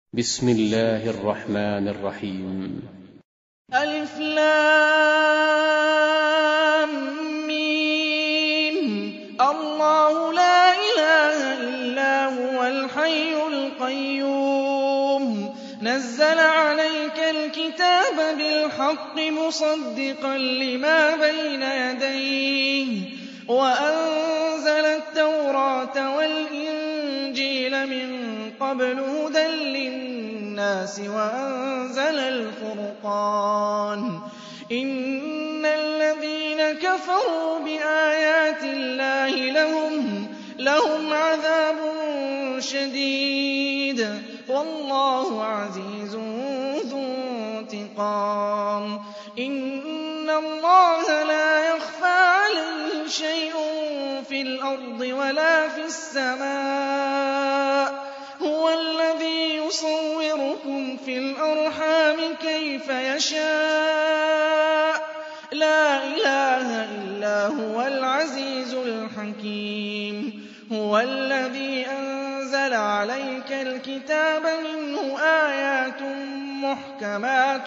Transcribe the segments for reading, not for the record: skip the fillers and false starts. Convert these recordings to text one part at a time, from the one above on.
بسم الله الرحمن الرحيم. ألف لام ميم. الله لا إله إلا هو الحي القيوم نزل عليك الكتاب بالحق مصدقا لما بين يديه وأنزل التوراة والإنجيل من قبل هدى للناس وأنزل الفرقان إن الذين كفروا بآيات الله لهم عذاب شديد والله عزيز ذو انتقام إن الله لا يخفى عليه شيء في الأرض ولا في السماء هو الذي يصوركم في الأرحام كيف يشاء لا إله إلا هو العزيز الحكيم هو الذي أنزل عليك الكتاب منه آيات محكمات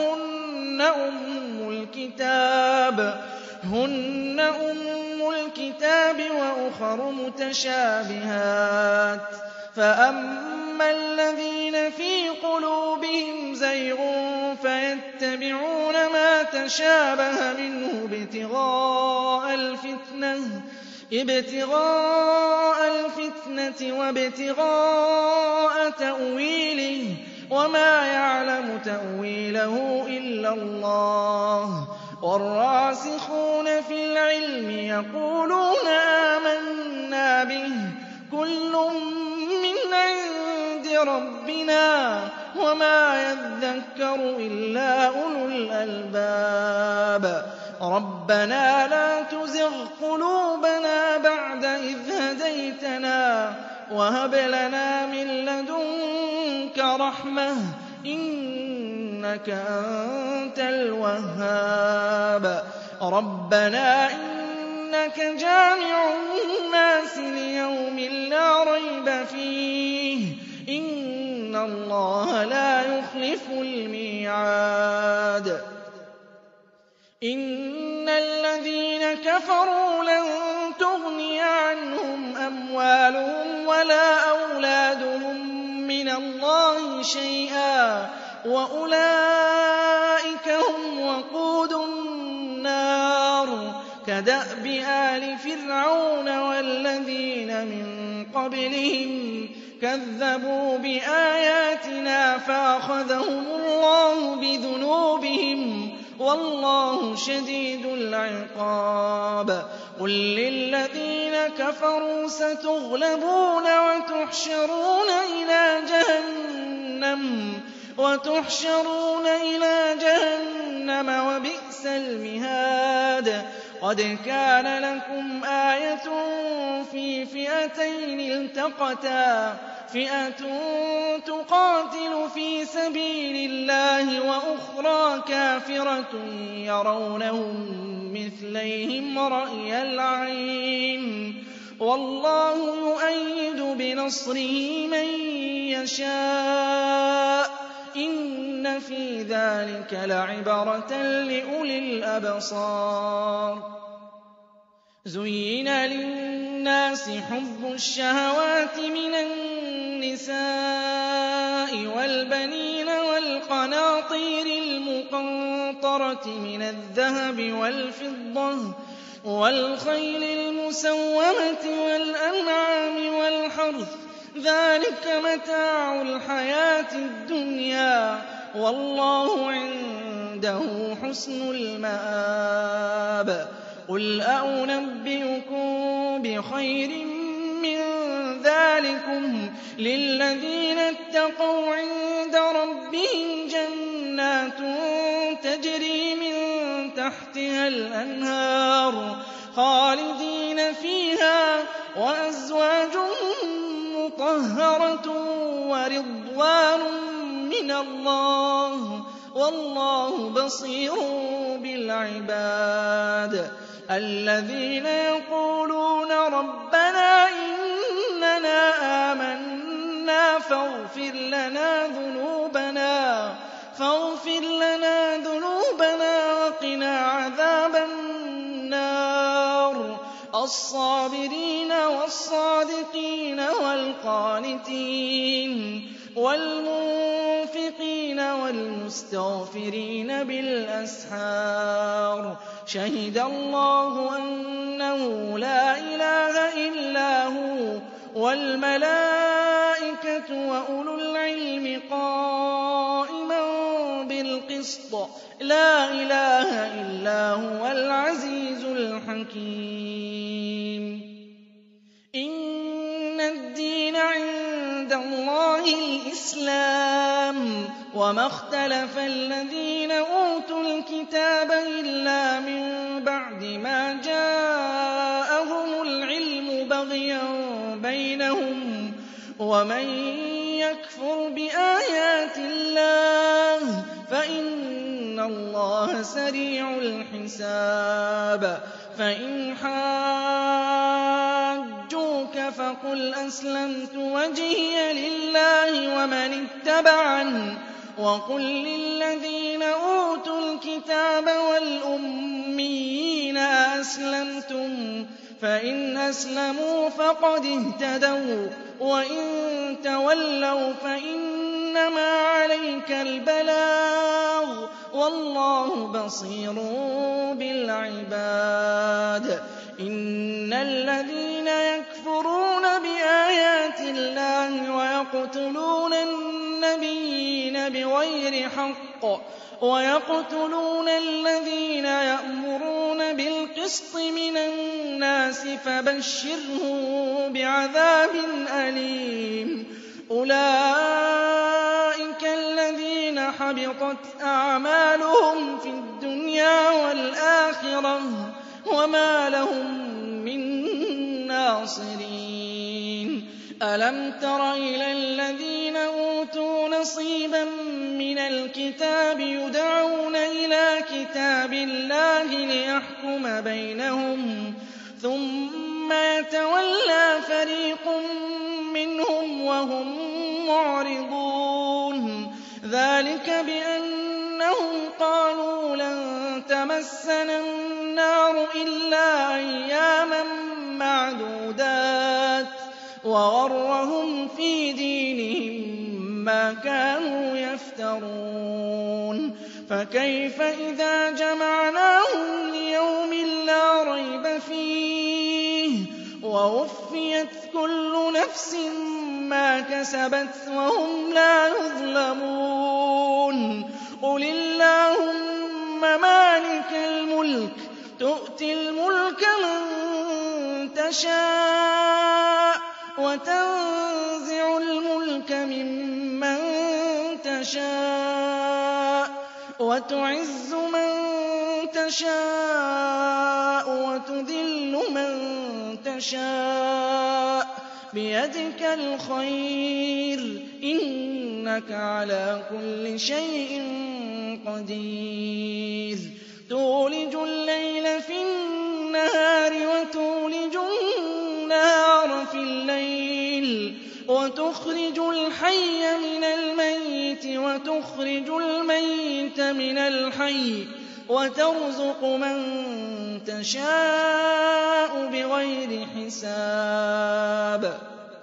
هن أم الكتاب وأخر متشابهات فأما الذين في قلوبهم زيغ فيتبعون ما تشابه منه ابتغاء الفتنة وابتغاء تأويله وما يعلم تأويله إلا الله والراسخون في العلم يقولون آمنا به كل من عند ربنا وما يذكر إلا أولو الألباب ربنا لا تزغ قلوبنا بعد إذ هديتنا وهب لنا من لدنك رحمة إنك أنت الوهاب ربنا إنك جامع الناس ليوم لا ريب فيه إن الله لا يخلف الميعاد إن الذين كفروا لن تغني عنهم أموالهم ولا أولادهم من الله شيئا وأولئك هم وقود النار كدأب آل فرعون والذين من قبلهم كذبوا بآياتنا فأخذهم الله بذنوبهم والله شديد العقاب قل للذين كفروا ستغلبون وتحشرون إلى جهنم وبئس المهاد قد كان لكم آية في فئتين التقتا فئة تقاتل في سبيل الله وأخرى كافرة يرونهم مثليهم رأي العين والله يؤيد بنصره من يشاء إن في ذلك لعبرة لأولي الأبصار زين للناس حب الشهوات من النساء والبنين والقناطير المقنطرة من الذهب والفضة والخيل المسومة والأنعام والحرث ذلك متاع الحياة الدنيا والله عنده حسن المآب قل أنبئكم بخير من ذلكم للذين اتقوا عند ربهم جنات تجري من تحتها الأنهار خالدين فيها وأزواج مطهرة ورضوان من الله والله بصير بالعباد الذين يقولون ربنا إننا آمنا آمَنَّا فاغفر لنا ذنوبنا وقنا عذاب النار. الصابرين والصادقين والقانتين والمنفقين والمستغفرين بالأسحار. شهد الله أنه لا إله إلا هو والملائكة وأولو العلم قائما بالقسط. لا إله إلا هو العزيز الحكيم. إن الدين عند الله الإسلام وما اختلف الذين أوتوا الكتاب إلا من بعد ما جاءهم العلم بغيا بينهم. ومن يكفر بآيات الله فإن الله سريع الحساب. فإن حاجوك فقل أسلمت وجهي لله ومن اتبعني وقل للذين أوتوا الكتاب والأميين أسلمتم فإن أسلموا فقد اهتدوا وإن تولوا فإنما عليك البلاغ والله بصير بالعباد. إن الذين يكفرون بآيات الله ويقتلون النبيين بغير حق ويقتلون الذين يأمرون بالقسط من الناس فبشرهم بعذاب أليم. أولئك الذين حبطت أعمالهم في الدنيا والآخرة وما لهم من ناصرين. ألم تر إلى الذين أوتوا نصيبا من الكتاب يدعون إلى كتاب الله ليحكم بينهم ثم يتولى فريق منهم وهم معرضون. ذلك بأنهم قالوا لن تمسنا النار إلا أياما معدودات وغرهم في دينهم ما كانوا يفترون. فكيف إذا جمعناهم ليوم لا ريب فيه ووفيت كل نفس ما كسبت وهم لا يظلمون. قل اللهم مالك الملك تؤتي الملك من تشاء وتنزع الملك ممن تشاء وتعز من تشاء وتذل من تشاء بيدك الخير إنك على كل شيء قدير. تولج الليل في النهار وتولج النهار في الليل وتخرج الحي من الميت وتخرج الميت من الحي وترزق من تشاء بغير حساب.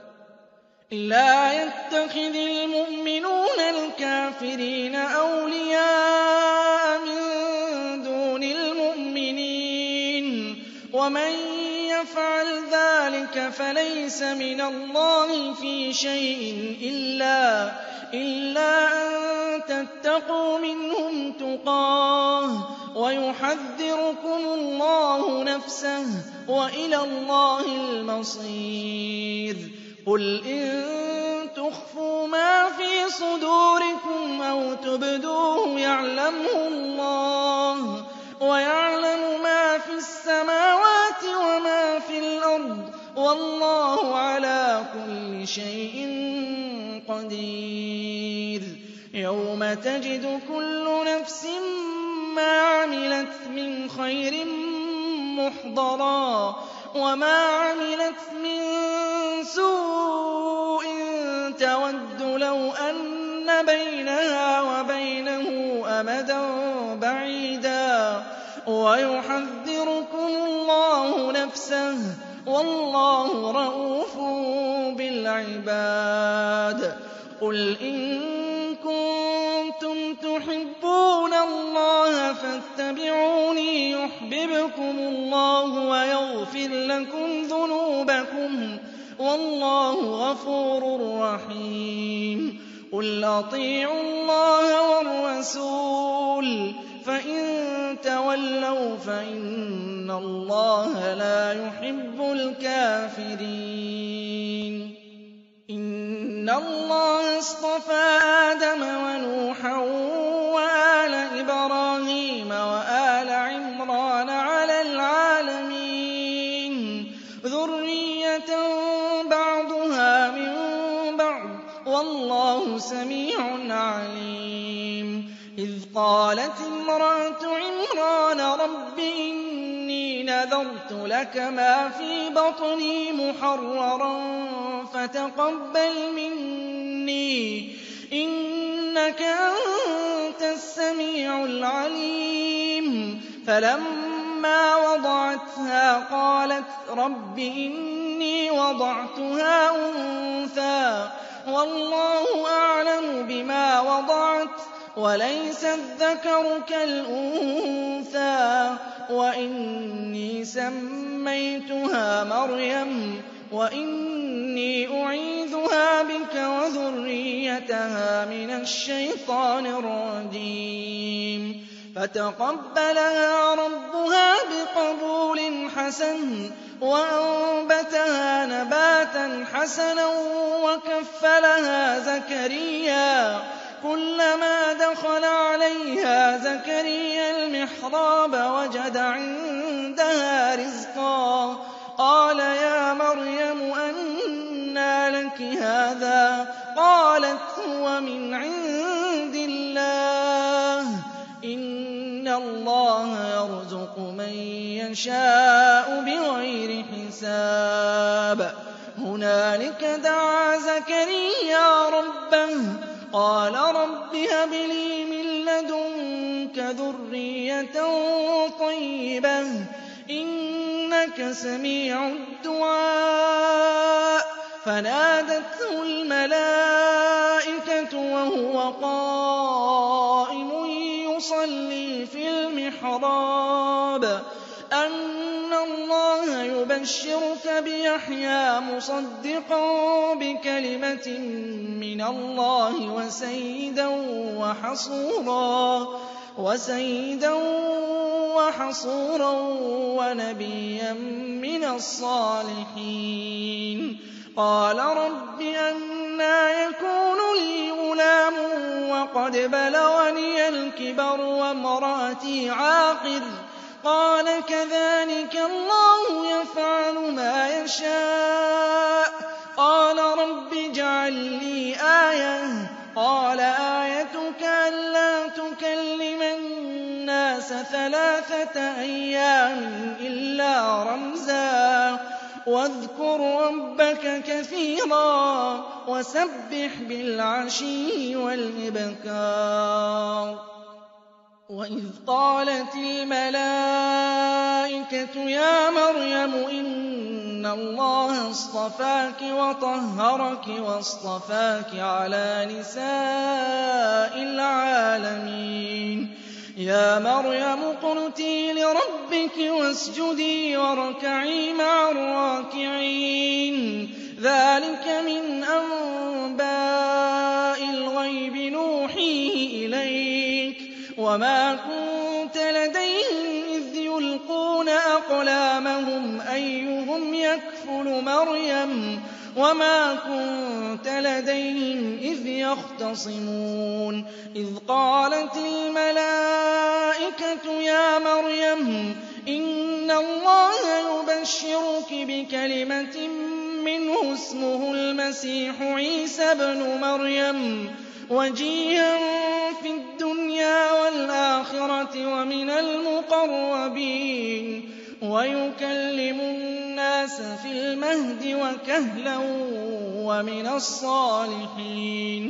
لا يتخذ المؤمنون الكافرين أولياء من دون المؤمنين ومن يفعل ذلك فليس من الله في شيء إلا أن تتقوا منهم تقاه ويحذركم الله نفسه وإلى الله المصير. قل إن تخفوا ما في صدوركم أو تبدوه يعلمه الله ويعلم ما في السماوات وما في الأرض والله على كل شيء قدير. يوم تجد كل نفس ما عملت من خير محضرا وما عملت من سوء لَوْ أَنَّ بَيْنَهَا وَبَيْنَهُ أَمَدًا بَعِيدًا وَيُحَذِّرُكُمُ اللَّهُ نَفْسَهُ ۗ وَاللَّهُ رَءُوفٌ بِالْعِبَادِ. قُلْ إِن كُنتُمْ تُحِبُّونَ اللَّهَ فَاتَّبِعُونِي يُحْبِبْكُمُ اللَّهُ وَيَغْفِرْ لَكُمْ ذُنُوبَكُمْ ۗ وَاللَّهُ غَفُورٌ رَّحِيمٌ. قُلْ أَطِيعُوا اللَّهَ وَالرَّسُولَ ۖ فَإِن تَوَلَّوْا فَإِنَّ اللَّهَ لَا يُحِبُّ الْكَافِرِينَ. إِنَّ اللَّهَ اصْطَفَىٰ آدَمَ وَنُوحًا وَآلَ إِبْرَاهِيمَ وَآلَ عِمْرَانَ عَلَى الْعَالَمِينَ ذُرِّيَّةً بَعْضُهَا مِن بَعْضٍ ۖ وَاللَّهُ سَمِيعٌ عَلِيمٌ. إِذْ قَالَتِ امْرَأَتُ عِمْرَانَ رَبِّ إِنِّي نَذَرْتُ لَكَ مَا فِي بَطْنِي مُحَرَّرًا فَتَقَبَّلْ مِنِّي ۖ إِنَّكَ أَنتَ السَّمِيعُ الْعَلِيمُ. فَلَمَّا وَضَعَتْهَا قَالَتْ رَبِّ إِنِّي وَضَعْتُهَا أُنثَىٰ وَاللَّهُ أَعْلَمُ بِمَا وَضَعَتْ وَلَيْسَ الذَّكَرُ كَالْأُنثَىٰ وَإِنِّي سَمَّيْتُهَا مَرْيَمَ وَإِنِّي أُعِيذُهَا بِكَ وَذُرِّيَّتَهَا مِنَ الشَّيْطَانِ الرَّجِيمِ. فَتَقَبَّلَهَا رَبُّهَا بِقَبُولٍ حَسَنٍ وَأَنبَتَهَا نَبَاتًا حَسَنًا وَكَفَّلَهَا زَكَرِيَّا. كُلَّمَا دَخَلَ عَلَيْهَا زَكَرِيَّا الْمِحْرَابَ وَجَدَ عِندَهَا رِزْقًا قَالَ يَا مَرْيَمُ أَنَّىٰ لَكِ هَٰذَا ۖ قَالَتْ هُوَ مِنْ عِندِ اللَّهِ ۖ إِنَّ اللَّهَ يَرْزُقُ مَن يَشَاءُ بِغَيْرِ حِسَابٍ. هُنَالِكَ دَعَا زَكَرِيَّا رَبَّهُ قَالَ رَبِّ هَبْ لِي مِن لَّدُنكَ ذُرِّيَّةً طَيِّبَةً ۖ إِنَّكَ سَمِيعُ الدُّعَاءِ. فَنَادَتْهُ الْمَلَائِكَةُ وَهُوَ قَائِمٌ يُصَلِّي فِي الْمِحْرَابِ أَنَّ اللَّهَ يُبَشِّرُكَ بِيَحْيَىٰ مُصَدِّقًا بِكَلِمَةٍ مِّنَ اللَّهِ وَسَيِّدًا وَحَصُورًا وَنَبِيًّا مِّنَ الصَّالِحِينَ. قَالَ رَبِّ أَنَّىٰ يَكُونُ لِي غُلَامٌ وَقَدْ بَلَغَنِيَ الْكِبَرُ وَامْرَأَتِي عَاقِرٌ ۖ قَالَ كَذَٰلِكَ اللَّهُ يَفْعَلُ مَا يَشَاءُ. قَالَ رَبِّ اجْعَل لِّي آيَةً ۖ قَالَ آيَتُكَ أَلَّا تُكَلِّمَ النَّاسَ 3 أيَّامٍ إِلَّا رَمْزًا ۗ وَاذْكُر رَّبَّكَ كَثِيرًا وَسَبِّحْ بِالْعَشِيِّ وَالْإِبْكَارِ. وَإِذْ قَالَتِ الْمَلَائِكَةُ يَا مَرْيَمُ إِنَّ اللَّهَ اصْطَفَاكِ وَطَهَّرَكِ وَاصْطَفَاكِ عَلَىٰ نِسَاءِ الْعَالَمِينَ. يَا مَرْيَمُ اقْنُتِي لِرَبِّكِ وَاسْجُدِي وَارْكَعِي مَعَ الرَّاكِعِينَ. ذَٰلِكَ مِنْ أَنبَاءِ الْغَيْبِ نُوحِيهِ إِلَيْكَ ۖ وَمَا كُنتَ لَدَيْهِمْ إِذْ يُلْقُونَ أَقْلَامَهُمْ أَيُّهُمْ يَكْفُلُ مَرْيَمَ وَمَا كُنتَ لَدَيْهِمْ إِذْ يَخْتَصِمُونَ. إِذْ قَالَتِ الْمَلَائِكَةُ يَا مَرْيَمُ إِنَّ اللَّهَ يُبَشِّرُكِ بِكَلِمَةٍ مِّنْهُ اسْمُهُ الْمَسِيحُ عِيسَى ابْنُ مَرْيَمَ وَجِيهًا فِي الدُّنْيَا وَالْآخِرَةِ وَمِنَ الْمُقَرَّبِينَ وَيُكَلِّمُ النَّاسَ فِي الْمَهْدِ وَكَهْلًا وَمِنَ الصَّالِحِينَ.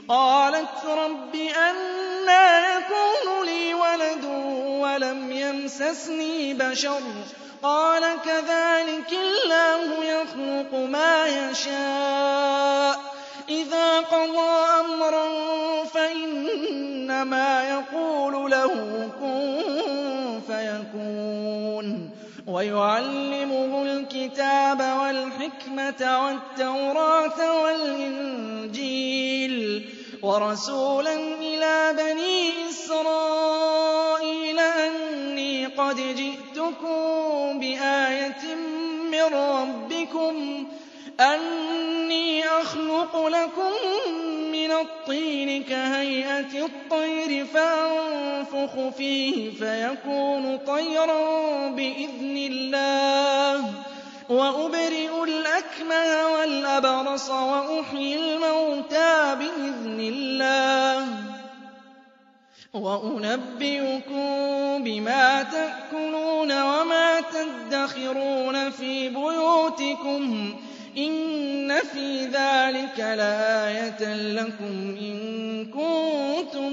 قالت رب أنى يكون لي ولد ولم يمسسني بشر قال كذلك الله يخلق ما يشاء إذا قضى أمرا فإنما يقول له كن فيكون ويعلمه الكتاب والحكمة والتوراة والإنجيل ورسولا إلى بني إسرائيل أني قد جئتكم بآية من ربكم أني أخلق لكم من الطين كهيئة الطير فأنفخ فيه فيكون طيرا بإذن الله وأبرئ الأكمه والأبرص وأحيي الموتى بإذن الله وأنبئكم بما تأكلون وما تدخرون في بيوتكم إن في ذلك لآية لكم إن كنتم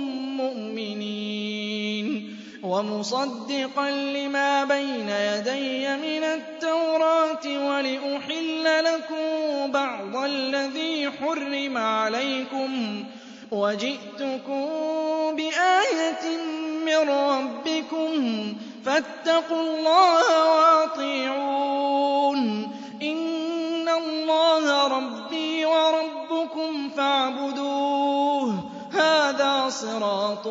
مؤمنين ومصدقا لما بين يدي من التوراة ولأحل لكم بعض الذي حرم عليكم وجئتكم بآية من ربكم فاتقوا الله وأطيعون إن الله ربي وربكم فاعبدوه هذا صراط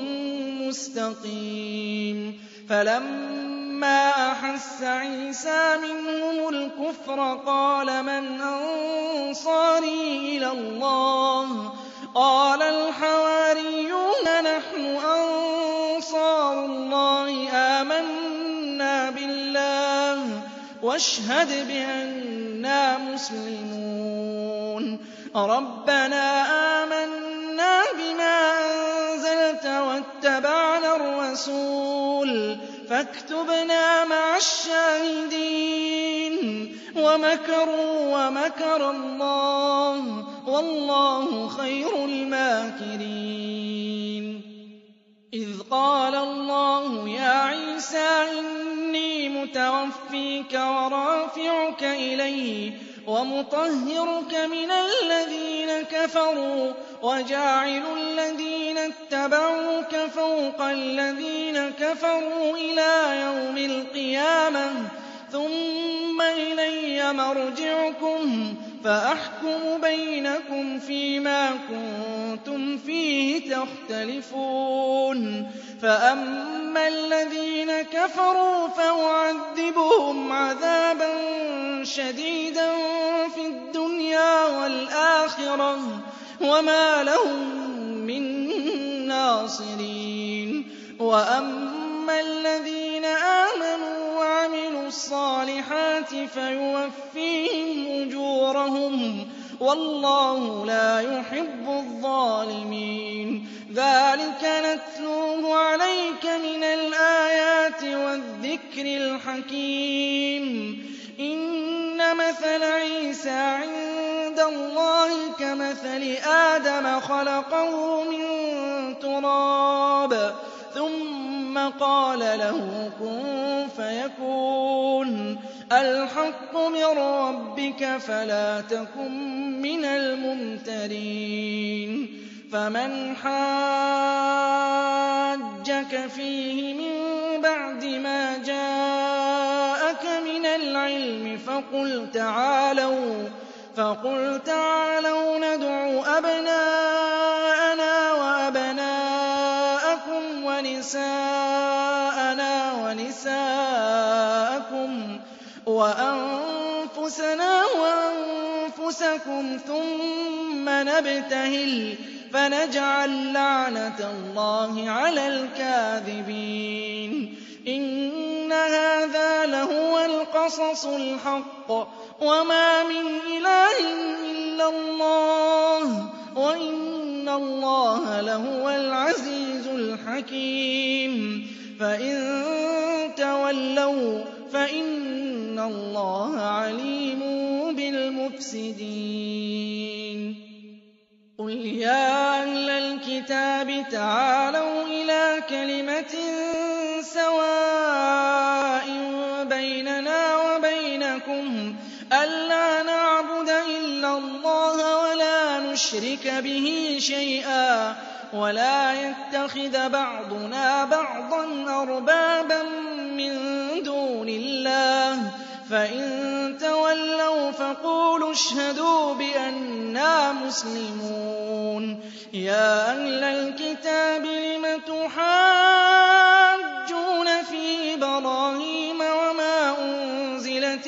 مستقيم فلما أحس عيسى منهم الكفر قال من أنصاري إلى الله قال الحواريون نحن أنصار الله آمنا بالله واشهد بأننا مسلمون ربنا آمنا بما أنزلت واتبعنا الرسول فاكتبنا مع الشاهدين ومكروا ومكر الله والله خير الماكرين إذ قال الله يا عيسى إني متوفيك ورافعك إلي ومطهرك من الذين كفروا وجاعل الذين اتبعوك فوق الذين كفروا إلى يوم القيامة ثم إلي مرجعكم فأحكم بينكم فيما كنتم فيه تختلفون فأما الذين كفروا فأعذبهم عذابا شديدا في الدنيا والآخرة وما لهم من ناصرين وأما الذين آمنوا وعملوا الصالحات فيوفيهم أجورهم والله لا يحب الظالمين ذلك نتلوه عليك من الآيات والذكر الحكيم إن مثل عيسى عند الله كمثل آدم خلقه من تراب ثم قال له كن فيكون الحق من ربك فلا تكن من الممترين فمن حاجك فيه من بعد ما جاءك من العلم فقل تعالوا ندع أبناءنا وأبناءكم ونساءنا ونساءكم وأنفسنا وأنفسكم ثم نبتهل فنجعل لعنة الله على الكاذبين إن هذا لهو القصص الحق وما من إله إلا الله وإن الله لهو العزيز الحكيم فإن تولوا فإن الله عليم بالمفسدين قُلْ يَا أَهْلَ الْكِتَابِ تَعَالَوْا إِلَىٰ كَلِمَةٍ سَوَاءٍ بَيْنَنَا وَبَيْنَكُمْ أَلَّا نَعْبُدَ إِلَّا اللَّهَ وَلَا نُشْرِكَ بِهِ شَيْئًا وَلَا يَتَّخِذَ بَعْضُنَا بَعْضًا أَرْبَابًا مِّن دُونِ اللَّهِ ۚ فَإِن تَوَلَّوْا فَقُولُوا اشْهَدُوا بِأَنَّا مُسْلِمُونَ يَا أَهْلَ الْكِتَابِ لِمَ تُحَاجُّونَ فِي إِبْرَاهِيمَ وَمَا أُنزِلَتِ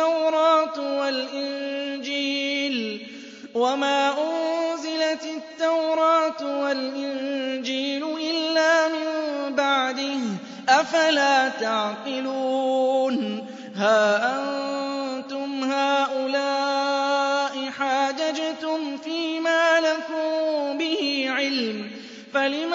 التَّوْرَاةُ وَالْإِنجِيلُ إِلَّا مِن بَعْدِهِ ۚ أَفَلَا تَعْقِلُونَ هَا أَنتُمْ هَٰؤُلَاءِ حَاجَجْتُمْ فِيمَا لَكُم بِهِ عِلْمٌ فَلِمَ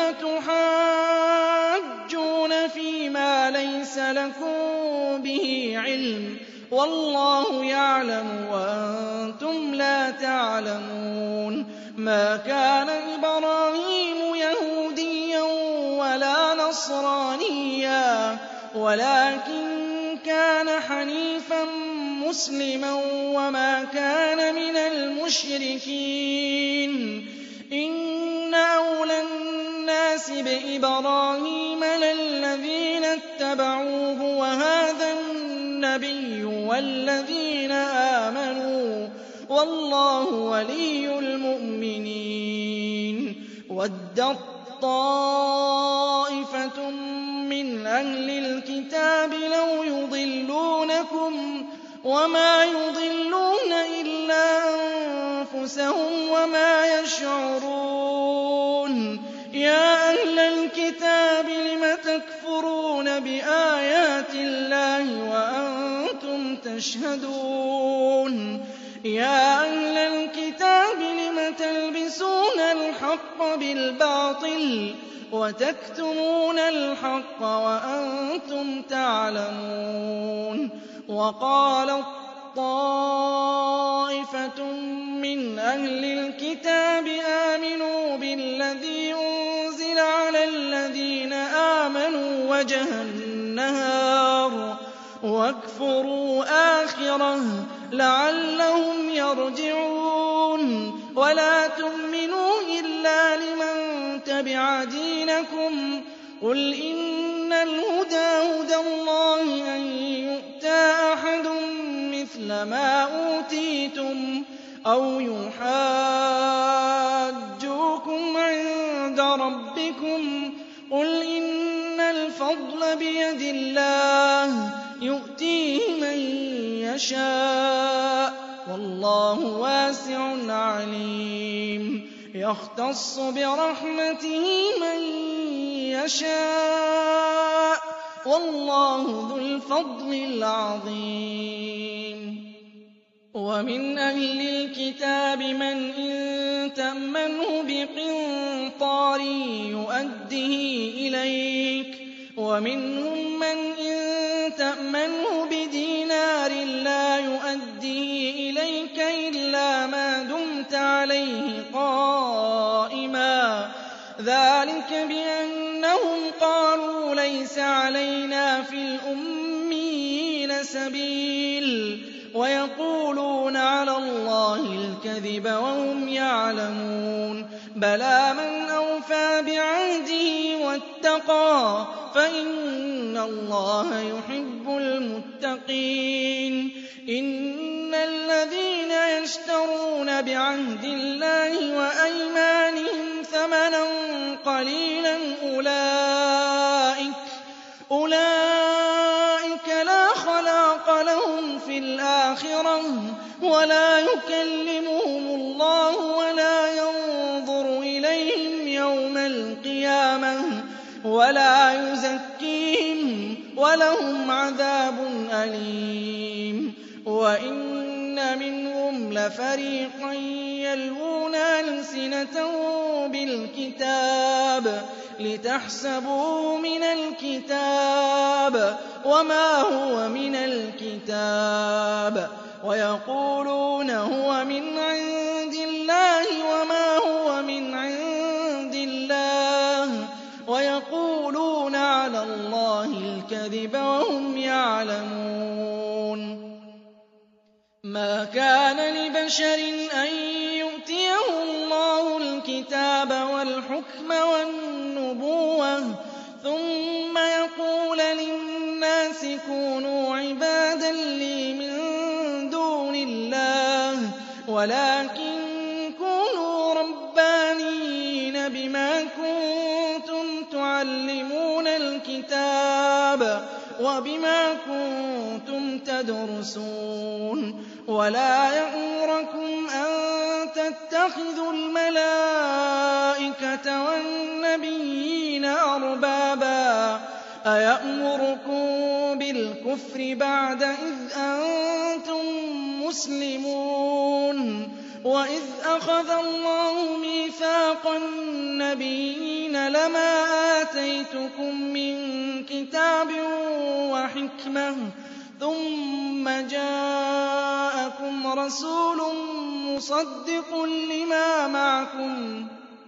تُحَاجُّونَ فِيمَا لَيْسَ لَكُم بِهِ عِلْمٌ ۚ وَاللَّهُ يَعْلَمُ وَأَنتُمْ لَا تَعْلَمُونَ مَا كَانَ إِبْرَاهِيمُ يَهُودِيًّا وَلَا نَصْرَانِيًّا وَلَٰكِن كَانَ حَنِيفًا مُّسْلِمًا وَمَا كَانَ مِنَ الْمُشْرِكِينَ إِنَّ أَوْلَى النَّاسِ بِإِبْرَاهِيمَ لَلَّذِينَ اتَّبَعُوهُ وَهَٰذَا النَّبِيُّ وَالَّذِينَ آمَنُوا ۗ وَاللَّهُ وَلِيُّ الْمُؤْمِنِينَ وَدَّت طَّائِفَةٌ مِّنْ أَهْلِ الْكِتَابِ لَوْ يُضِلُّونَكُمْ وَمَا يُضِلُّونَ إِلَّا أَنفُسَهُمْ وَمَا يَشْعُرُونَ يَا أَهْلَ الْكِتَابِ لِمَ تَكْفُرُونَ بِآيَاتِ اللَّهِ وَأَنتُمْ تَشْهَدُونَ يَا أَهْلَ الْكِتَابِ لِمَ تَلْبِسُونَ الْحَقَّ بِالْبَاطِلِ وَتَكْتُمُونَ الْحَقَّ وَأَنتُمْ تَعْلَمُونَ وَقَالَت طَّائِفَةٌ مِّنْ أَهْلِ الْكِتَابِ آمِنُوا بِالَّذِي أُنزِلَ عَلَى الَّذِينَ آمَنُوا وَجْهَ النَّهَارِ وَاكْفُرُوا آخِرَهُ لَعَلَّهُمْ يَرْجِعُونَ وَلَا تُؤْمِنُوا إِلَّا لِمَن تَبِعَ دِينَكُمْ قُلْ إِنَّ الْهُدَىٰ هُدَى اللَّهِ أَن يُؤْتَىٰ أَحَدٌ مِّثْلَ مَا أُوتِيتُمْ أَوْ يُحَاجُّوكُمْ عِندَ رَبِّكُمْ قُلْ إِنَّ الْفَضْلَ بِيَدِ اللَّهِ يُؤْتِيهِ مَن يَشَاءُ ۗ وَاللَّهُ وَاسِعٌ عَلِيمٌ يَخْتَصُّ بِرَحْمَتِهِ مَن يَشَاءُ ۗ وَاللَّهُ ذُو الْفَضْلِ الْعَظِيمِ وَمِنْ أَهْلِ الْكِتَابِ مَنْ إِن تَأْمَنْهُ بِقِنطَارٍ يُؤَدِّهِ إِلَيْكَ وَمِنْهُم مَّنْ إِن تَأْمَنْهُ بِدِينَارٍ لَّا يُؤَدِّهِ إِلَيْكَ إِلَّا مَا دُمْتَ عَلَيْهِ قَائِمًا ۗ ذَٰلِكَ بِأَنَّهُمْ قَالُوا لَيْسَ عَلَيْنَا فِي الْأُمِّيِّينَ سَبِيلٌ وَيَقُولُونَ عَلَى اللَّهِ الْكَذِبَ وَهُمْ يَعْلَمُونَ بَلَىٰ مَنْ أَوْفَىٰ بِعَهْدِهِ وَاتَّقَىٰ فَإِنَّ اللَّهَ يُحِبُّ الْمُتَّقِينَ إِنَّ الَّذِينَ يَشْتَرُونَ بِعَهْدِ اللَّهِ وَأَيْمَانِهِمْ ثَمَنًا قَلِيلًا أُولَٰئِكَ لَا خَلَاقَ لَهُمْ فِي الْآخِرَةِ وَلَا يُكَلِّمُهُمُ اللَّهُ وَلَا يَنظُرُ إِلَيْهِمْ يَوْمَ الْقِيَامَةِ وَلَا يُزَكِّيهِمْ وَلَهُمْ عَذَابٌ أَلِيمٌ وَإِنَّ مِنْهُمْ لَفَرِيقًا يَلْوُونَ أَلْسِنَتَهُم بِالْكِتَابِ لِتَحْسَبُوهُ مِنَ الْكِتَابِ وَمَا هُوَ مِنَ الْكِتَابِ وَيَقُولُونَ هُوَ مِنْ عِندِ اللَّهِ اللَّهِ وَمَا هُوَ مِنْ عِندِ اللَّهِ وَيَقُولُونَ عَلَى اللَّهِ الْكَذِبَ وَهُمْ يَعْلَمُونَ مَا كَانَ لِبَشَرٍ أَن يُؤْتِيَهُ اللَّهُ الْكِتَابَ وَالْحُكْمَ وَالنُّبُوَّةَ ثُمَّ يَقُولَ لِلنَّاسِ كُونُوا عِبَادًا لِّي مِن دُونِ اللَّهِ وَلَٰكِن كُونُوا رَبَّانِيِّينَ بِمَا كُنتُمْ تُعَلِّمُونَ الْكِتَابَ وَبِمَا كُنتُمْ تَدْرُسُونَ وَلَا يَأْمُرَكُمْ أَن تَتَّخِذُوا الْمَلَائِكَةَ وَالنَّبِيِّينَ أَرْبَابًا أَيَأْمُرُكُم بِالْكُفْرِ بَعْدَ إِذْ أَنتُم مُّسْلِمُونَ وَإِذْ أَخَذَ اللَّهُ مِيثَاقَ النَّبِيِّينَ لَمَا آتَيْتُكُم مِّن كِتَابٍ وَحِكْمَةٍ ثُمَّ جَاءَكُمْ رَسُولٌ مُّصَدِّقٌ لِّمَا مَعَكُمْ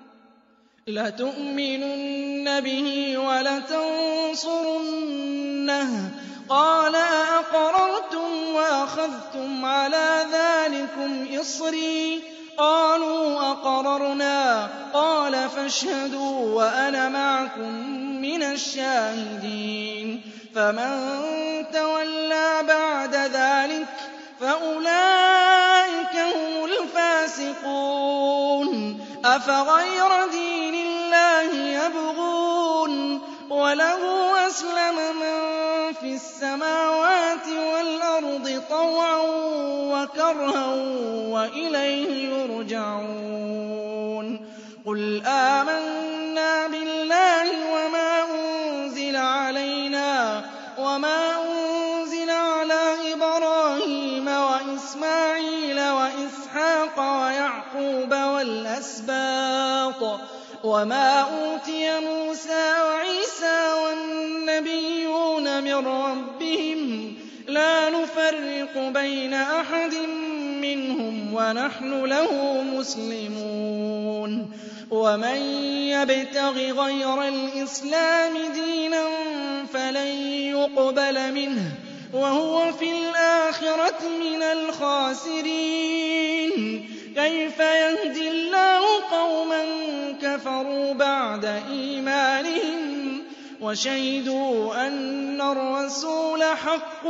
لَتُؤْمِنُنَّ بِهِ وَلَتَنصُرُنَّهُ قَالَ أَأَقْرَرْتُمْ وَأَخَذْتُمْ عَلَىٰ ذَٰلِكُمْ إِصْرِي قَالُوا أَقْرَرْنَا قَالَ فَاشْهَدُوا وَأَنَا مَعَكُم مِّنَ الشَّاهِدِينَ فَمَن تَوَلَّىٰ بَعْدَ ذَٰلِكَ فَأُولَٰئِكَ هُمُ الْفَاسِقُونَ أَفَغَيْرَ دِينِ اللَّهِ يَبْغُونَ وَلَهُ أَسْلَمَ مَن فِي السَّمَاوَاتِ وَالْأَرْضِ طَوْعًا وَكَرْهًا وَإِلَيْهِ يُرْجَعُونَ قُلْ آمَنَّا بِاللَّهِ وَمَا أُنزِلَ عَلَيْنَا وَمَا أُنزِلَ عَلَىٰ إِبْرَاهِيمَ وَإِسْمَاعِيلَ وَإِسْحَاقَ وَيَعْقُوبَ وَالْأَسْبَاطِ وَمَا أُوتِيَ مُوسَىٰ وَعِيسَىٰ وَالنَّبِيُّونَ مِن رَّبِّهِمْ لَا نُفَرِّقُ بَيْنَ أَحَدٍ مِّنْهُمْ وَنَحْنُ لَهُ مُسْلِمُونَ وَمَن يَبْتَغِ غَيْرَ الْإِسْلَامِ دِينًا فَلَن يُقْبَلَ مِنْهُ وَهُوَ فِي الْآخِرَةِ مِنَ الْخَاسِرِينَ كَيْفَ يَهْدِي اللَّهُ قَوْمًا كَفَرُوا بَعْدَ إِيمَانِهِمْ وَشَهِدُوا أَنَّ الرَّسُولَ حَقٌّ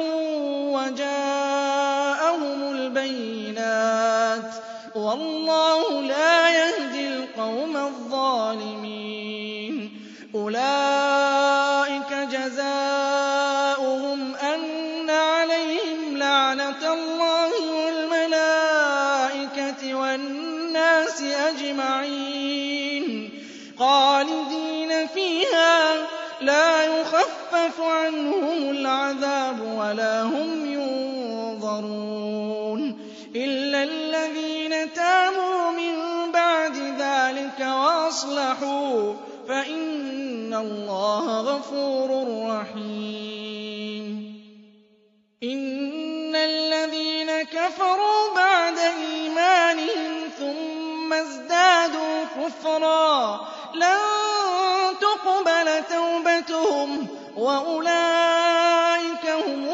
وَجَاءَهُمُ الْبَيِّنَاتُ وَاللَّهُ لَا يَهْدِي الْقَوْمَ الظَّالِمِينَ أُولَٰئِكَ جَزَاؤُهُمْ أَنَّ عَلَيْهِمْ لَعْنَةَ اللَّهِ وَالْمَلَائِكَةِ وَالنَّاسِ أَجْمَعِينَ خَالِدِينَ فِيهَا لَا يُخَفَّفُ عَنْهُمُ الْعَذَابُ وَلَا هُمْ يُنظَرُونَ إِلَّا الَّذِينَ تَابُوا مِن بَعْدِ ذَٰلِكَ وَأَصْلَحُوا فَإِنَّ اللَّهَ غَفُورٌ رَّحِيمٌ إِنَّ الَّذِينَ كَفَرُوا بَعْدَ إِيمَانِهِمْ ثُمَّ ازْدَادُوا كُفْرًا لَّن تُقْبَلَ تَوْبَتُهُمْ وَأُولَٰئِكَ هُمُ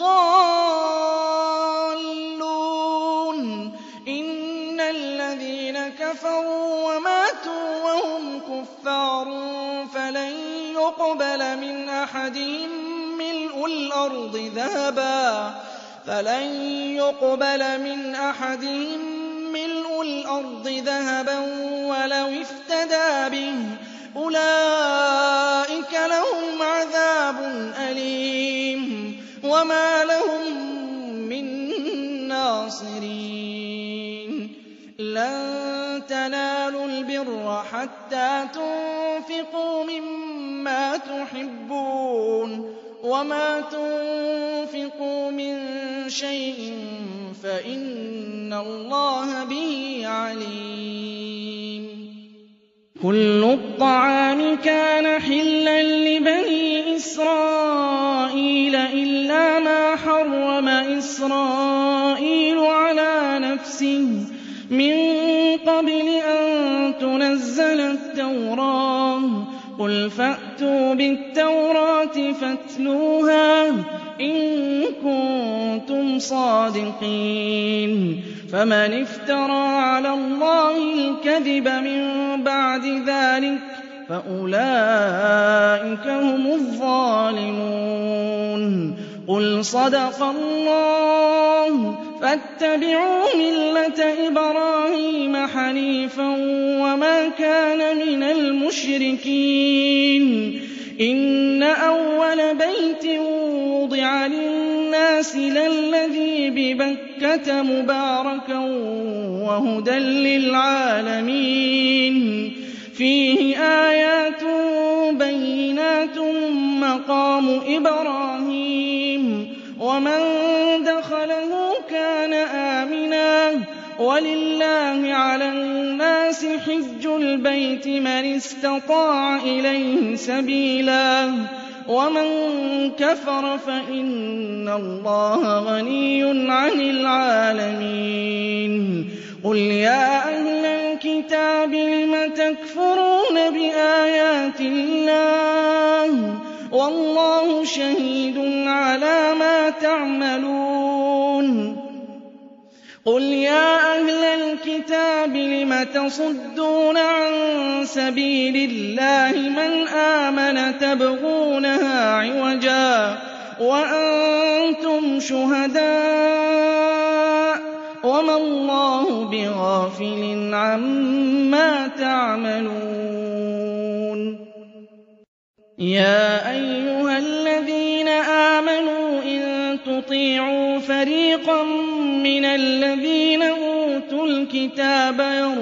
الضَّالُّونَ إِنَّ الَّذِينَ كَفَرُوا وَمَاتُوا وَهُمْ كُفَّارٌ فَلَن يُقْبَلَ مِنْ أَحَدِهِم مِّلْءُ الْأَرْضِ ذَهَبًا وَلَوِ افْتَدَىٰ بِهِ أُولَٰئِكَ لَهُمْ عَذَابٌ أَلِيمٌ وَمَا لَهُم مِّن نَّاصِرِينَ لَن تَنَالُوا الْبِرَّ حَتَّىٰ تُنفِقُوا مِمَّا تُحِبُّونَ وَمَا تُنفِقُوا مِن شَيْءٍ فَإِنَّ اللَّهَ بِهِ عَلِيمٌ كُلُّ الطَّعَامِ كَانَ حِلًّا لِّبَنِي إِسْرَائِيلَ إِلَّا مَا حَرَّمَ إِسْرَائِيلُ عَلَىٰ نَفْسِهِ مِن نَزَّلَ التَّوْرَاةَ ۖ قُلْ فَأْتُوا بِالتَّوْرَاةِ فَاتْلُوهَا إِن كُنتُمْ صَادِقِينَ فَمَنِ افْتَرَىٰ عَلَى اللَّهِ الْكَذِبَ مِن بَعْدِ ذَٰلِكَ فَأُولَٰئِكَ هُمُ الظَّالِمُونَ قُلْ صَدَقَ اللَّهُ فَاتَّبِعُوا مِلَّةَ إِبْرَاهِيمَ حَنِيفًا وَمَا كَانَ مِنَ الْمُشْرِكِينَ إِنَّ أَوَّلَ بَيْتٍ وُضِعَ لِلنَّاسِ لَلَّذِي بِبَكَّةَ مُبَارَكًا وَهُدًى لِّلْعَالَمِينَ فِيهِ آيَاتٌ بَيِّنَاتٌ مَّقَامُ إِبْرَاهِيمَ وَمَن دَخَلَهُ كَانَ آمِنًا وَلِلَّهِ عَلَى النَّاسِ حِجُّ الْبَيْتِ مَنِ اسْتَطَاعَ إِلَيْهِ سَبِيلًا وَمَن كَفَرَ فَإِنَّ اللَّهَ غَنِيٌّ عَنِ الْعَالَمِينَ قُلْ يَا أَهْلَ الْكِتَابِ لِمَ تَكْفُرُونَ بِآيَاتِ اللَّهِ وَاللَّهُ شَهِيدٌ عَلَىٰ مَا تَعْمَلُونَ قُلْ يَا أَهْلَ الْكِتَابِ لِمَ تَصُدُّونَ عَن سَبِيلِ اللَّهِ مَنْ آمَنَ تَبْغُونَهَا عِوَجًا وَأَنتُمْ شُهَدَاءُ وَمَا اللَّهُ بِغَافِلٍ عَمَّا تَعْمَلُونَ يَا أَيُّهَا الَّذِينَ آمَنُوا إِن تُطِيعُوا فَرِيقًا مِّنَ الَّذِينَ أُوتُوا الْكِتَابَ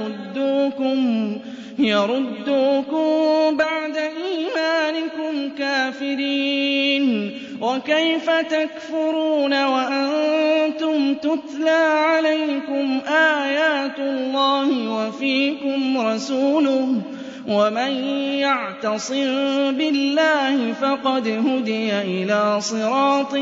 يَرُدُّوكُم بَعْدَ إِيمَانِكُمْ كَافِرِينَ وَكَيْفَ تَكْفُرُونَ وَأَنتُمْ تُتْلَىٰ عَلَيْكُمْ آيَاتُ اللَّهِ وَفِيكُمْ رَسُولُهُ ۗ وَمَن يَعْتَصِم بِاللَّهِ فَقَدْ هُدِيَ إِلَىٰ صِرَاطٍ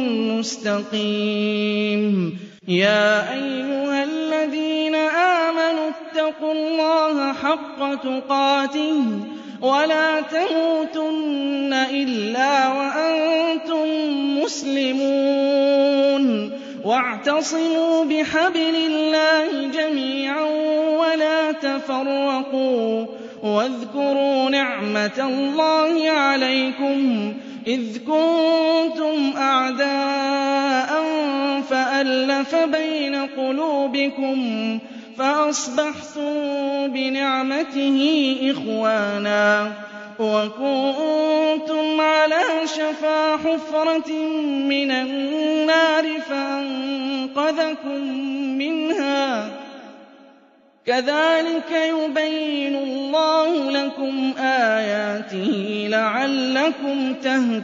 مُّسْتَقِيمٍ يَا أَيُّهَا الَّذِينَ آمَنُوا اتَّقُوا اللَّهَ حَقَّ تُقَاتِهِ وَلَا تَمُوتُنَّ إِلَّا وَأَنتُم مُّسْلِمُونَ وَاعْتَصِمُوا بِحَبْلِ اللَّهِ جَمِيعًا وَلَا تَفَرَّقُوا وَاذْكُرُوا نِعْمَةَ اللَّهِ عَلَيْكُمْ إِذْ كُنتُمْ أَعْدَاءً فَأَلَّفَ بَيْنَ قُلُوبِكُمْ فَأَصْبَحْتُم بِنِعْمَتِهِ إِخْوَانًا وَكُنتُمْ عَلَىٰ شَفَا حُفْرَةٍ مِّنَ النَّارِ فَأَنقَذَكُم مِّنْهَا ۗ كَذَٰلِكَ يُبَيِّنُ اللَّهُ لَكُمْ آيَاتِهِ لَعَلَّكُمْ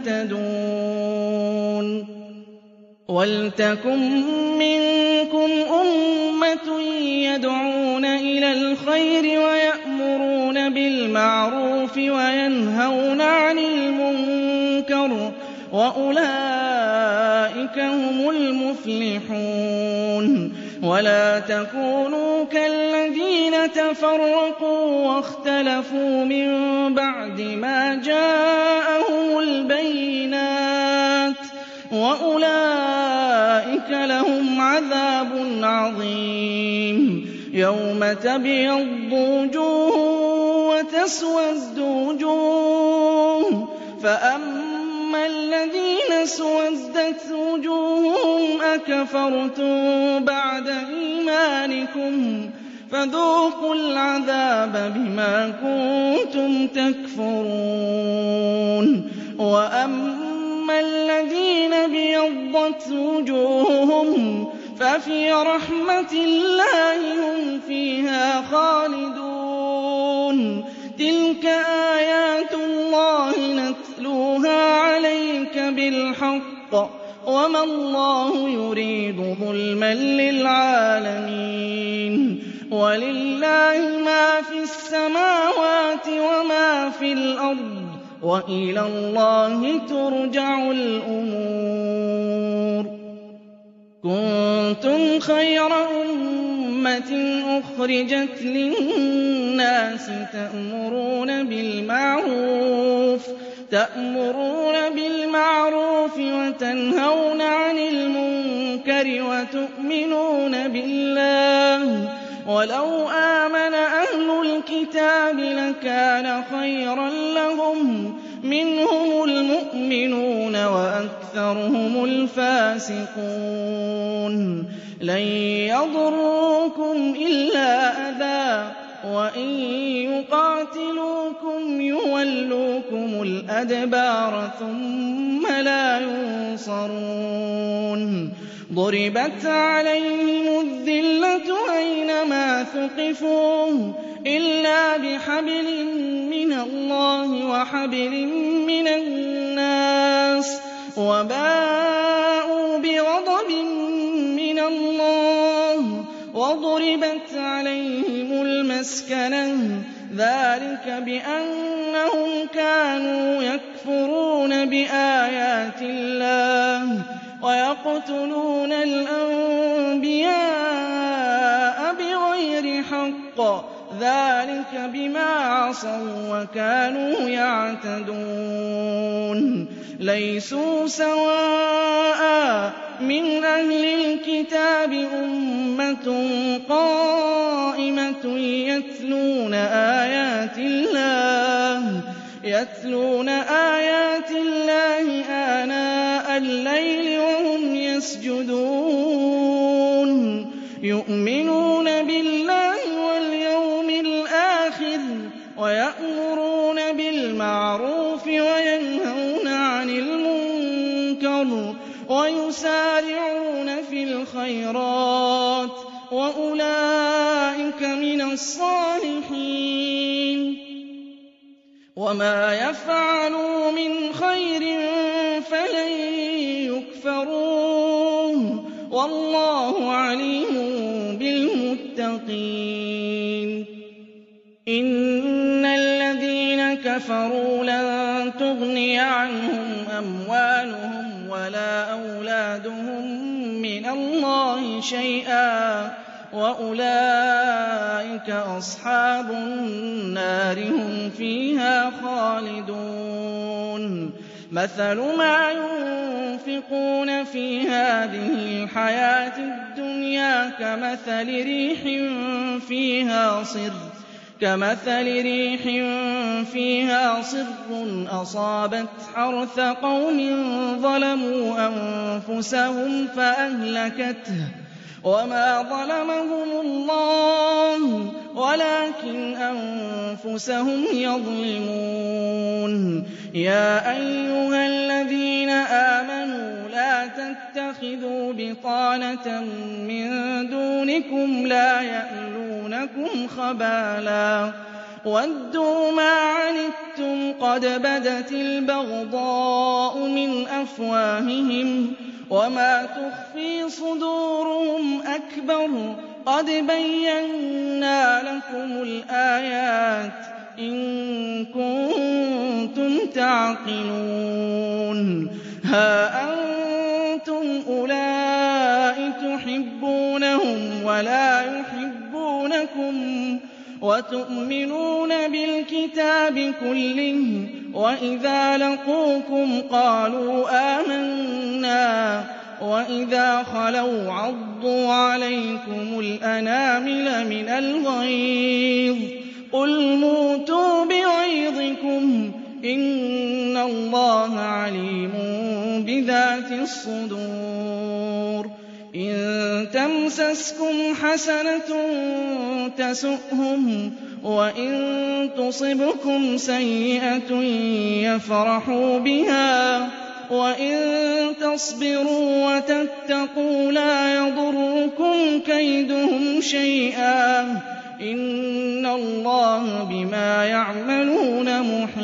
تَهْتَدُونَ وَلْتَكُن مِّنكُمْ أُمَّةٌ يَدْعُونَ إِلَى الْخَيْرِ وَيَأْمُرُونَ بِالْمَعْرُوفِ وَيَنْهَوْنَ عَنِ الْمُنكَرِ ۚ وَأُولَٰئِكَ هُمُ الْمُفْلِحُونَ وَلَا تَكُونُوا كَالَّذِينَ تَفَرَّقُوا وَاخْتَلَفُوا مِن بَعْدِ مَا جَاءَهُمُ الْبَيِّنَاتُ ۚ وَأُولَٰئِكَ لَهُمْ عَذَابٌ عَظِيمٌ يَوْمَ تَبْيَضُّ وُجُوهٌ وَتَسْوَدُّ وُجُوهٌ فَأَمَّا الَّذِينَ اسْوَدَّتْ وُجُوهُهُمْ أَكَفَرْتُم بَعْدَ إِيمَانِكُمْ فَذُوقُوا الْعَذَابَ بِمَا كُنتُمْ تَكْفُرُونَ وَأَمَّا الَّذِينَ ابْيَضَّتْ وُجُوهُهُمْ فَفِي رَحْمَةِ اللَّهِ هُمْ فِيهَا خَالِدُونَ تِلْكَ آيَاتُ اللَّهِ نَتْلُوهَا عَلَيْكَ بِالْحَقِّ ۗ وَمَا اللَّهُ يُرِيدُ ظُلْمًا لِّلْعَالَمِينَ وَلِلَّهِ مَا فِي السَّمَاوَاتِ وَمَا فِي الْأَرْضِ ۚ وَإِلَى اللَّهِ تُرْجَعُ الْأُمُورُ كُنتُمْ خَيْرَ أُمَّةٍ أُخْرِجَتْ لِلنَّاسِ تَأْمُرُونَ بِالْمَعْرُوفِ وَتَنْهَوْنَ عَنِ الْمُنكَرِ وَتُؤْمِنُونَ بِاللَّهِ ۚ وَلَوْ آمَنَ أَهْلُ الْكِتَابِ لَكَانَ خَيْرًا لَّهُم ۚ مِّنْهُمُ الْمُؤْمِنُونَ وَأَكْثَرُهُمُ الْفَاسِقُونَ لَن يَضُرُّوكُمْ إِلَّا أَذًى وَإِن يُقَاتِلُوكُمْ يُوَلُّوكُمُ الْأَدْبَارَ ثُمَّ لَا يُنصَرُونَ ضُرِبَتْ عَلَيْهِمُ الذِّلَّةُ أَيْنَمَا ثُقِفُوا إِلَّا بِحَبْلٍ مِّنَ اللَّهِ وَحَبْلٍ مِّنَ النَّاسِ وَبَاءُوا بِغَضَبٍ مِّنَ اللَّهِ وَضُرِبَتْ عَلَيْهِمُ الْمَسْكَنَةُ ۚ ذَٰلِكَ بِأَنَّهُمْ كَانُوا يَكْفُرُونَ بِآيَاتِ اللَّهِ وَيَقْتُلُونَ الْأَنبِيَاءَ بِغَيْرِ حَقٍّ ۚ ذَٰلِكَ بِمَا عَصَوا وَّكَانُوا يَعْتَدُونَ لَيْسُوا سَوَاءً مِّنْ أَهْلِ الْكِتَابِ أُمَّةٌ قَائِمَةٌ يَتْلُونَ آيَاتِ اللَّهِ آنَاءَ اللَّيْلِ وَهُمْ يَسْجُدُونَ يُؤْمِنُونَ بِاللَّهِ وَالْيَوْمِ الْآخِرِ وَيَأْمُرُونَ بِالْمَعْرُوفِ وَيَنْهَوْنَ عَنِ الْمُنكَرِ وَيُسَارِعُونَ فِي الْخَيْرَاتِ وَأُولَٰئِكَ مِنَ الصَّالِحِينَ وَمَا يَفْعَلُوا مِنْ خَيْرٍ فَلَن يُكْفَرُوهُ ۗ وَاللَّهُ عَلِيمٌ بِالْمُتَّقِينَ إِنَّ الَّذِينَ كَفَرُوا لَن تُغْنِيَ عَنْهُمْ أَمْوَالُهُمْ وَلَا أَوْلَادُهُم مِّنَ اللَّهِ شَيْئًا ۖ وَأُولَٰئِكَ أَصْحَابُ النَّارِ ۖ هُمْ فِيهَا خَالِدُونَ مَثَلُ مَا يُنفِقُونَ فِي هَٰذِهِ الْحَيَاةِ الدُّنْيَا كَمَثَلِ رِيحٍ فِيهَا صِرٌّ أَصَابَتْ حَرْثَ قَوْمٍ ظَلَمُوا أَنفُسَهُمْ فَأَهْلَكَتْهُ ۚ وَمَا ظَلَمَهُمُ اللَّهُ وَلَٰكِنْ أَنفُسَهُمْ يَظْلِمُونَ يَا أَيُّهَا الَّذِينَ آمَنُوا لَا تَتَّخِذُوا بِطَانَةً مِّن دُونِكُمْ لَا يَأْلُونَكُمْ خَبَالًا وَدُّوا مَا عَنِتُّمْ قَدْ بَدَتِ الْبَغْضَاءُ مِنْ أَفْوَاهِهِمْ وَمَا تُخْفِي صُدُورُهُمْ أَكْبَرُ ۚ قَدْ بَيَّنَّا لَكُمُ الْآيَاتِ ۖ إِن كُنتُمْ تَعْقِلُونَ هَا أَنتُمْ أُولَاءِ تُحِبُّونَهُمْ وَلَا يُحِبُّونَكُمْ وَتُؤْمِنُونَ بِالْكِتَابِ كُلِّهِ وَإِذَا لَقُوكُمْ قَالُوا آمَنَّا وَإِذَا خَلَوْا عَضُّوا عَلَيْكُمُ الْأَنَامِلَ مِنَ الْغَيْظِ قُلْ مُوتُوا بِغَيْظِكُمْ إِنَّ اللَّهَ عَلِيمٌ بِذَاتِ الصُّدُورِ إِن تَمْسَسْكُمْ حَسَنَةٌ تَسُؤْهُمْ وَإِن تُصِبْكُمْ سَيِّئَةٌ يَفْرَحُوا بِهَا وَإِن تَصْبِرُوا وَتَتَّقُوا لَا يَضُرُّكُمْ كَيْدُهُمْ شَيْئًا ۗ إِنَّ اللَّهَ بِمَا يَعْمَلُونَ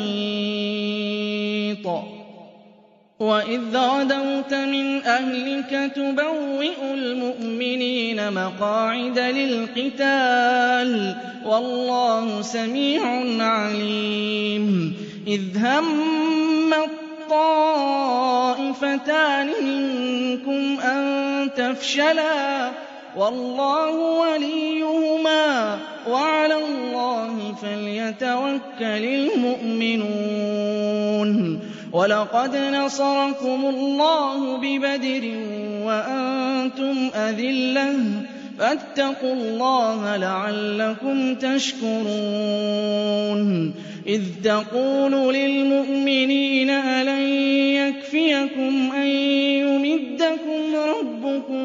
مُحِيطٌ وَإِذْ غَدَوْتَ مِنْ أَهْلِكَ تُبَوِّئُ الْمُؤْمِنِينَ مَقَاعِدَ لِلْقِتَالِ ۗ وَاللَّهُ سَمِيعٌ عَلِيمٌ إِذْ هَمَّت طَائِفَتَانِ مِنكُمْ أَن تَفْشَلَا وَاللَّهُ وَلِيُّهُمَا وَعَلَى اللَّهِ فَلْيَتَوَكَّلِ الْمُؤْمِنُونَ وَلَقَدْ نَصَرَكُمُ اللَّهُ بِبَدْرٍ وَأَنتُمْ أَذِلَّةٌ فَاتَّقُوا اللَّهَ لَعَلَّكُمْ تَشْكُرُونَ إِذْ تَقُولُ لِلْمُؤْمِنِينَ أَلَن يَكْفِيَكُمْ أَن يُمِدَّكُمْ رَبُّكُم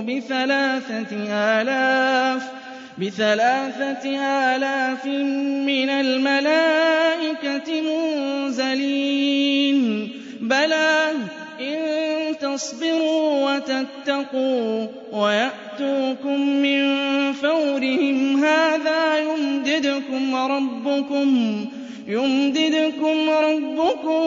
ب3,000 مِّنَ الْمَلَائِكَةِ مُنزَلِينَ بَلَىٰ إِن تَصْبِرُوا وَتَتَّقُوا وَيَأْتُوكُم مِّن فَوْرِهِمْ هَٰذَا يُمْدِدْكُمْ رَبُّكُم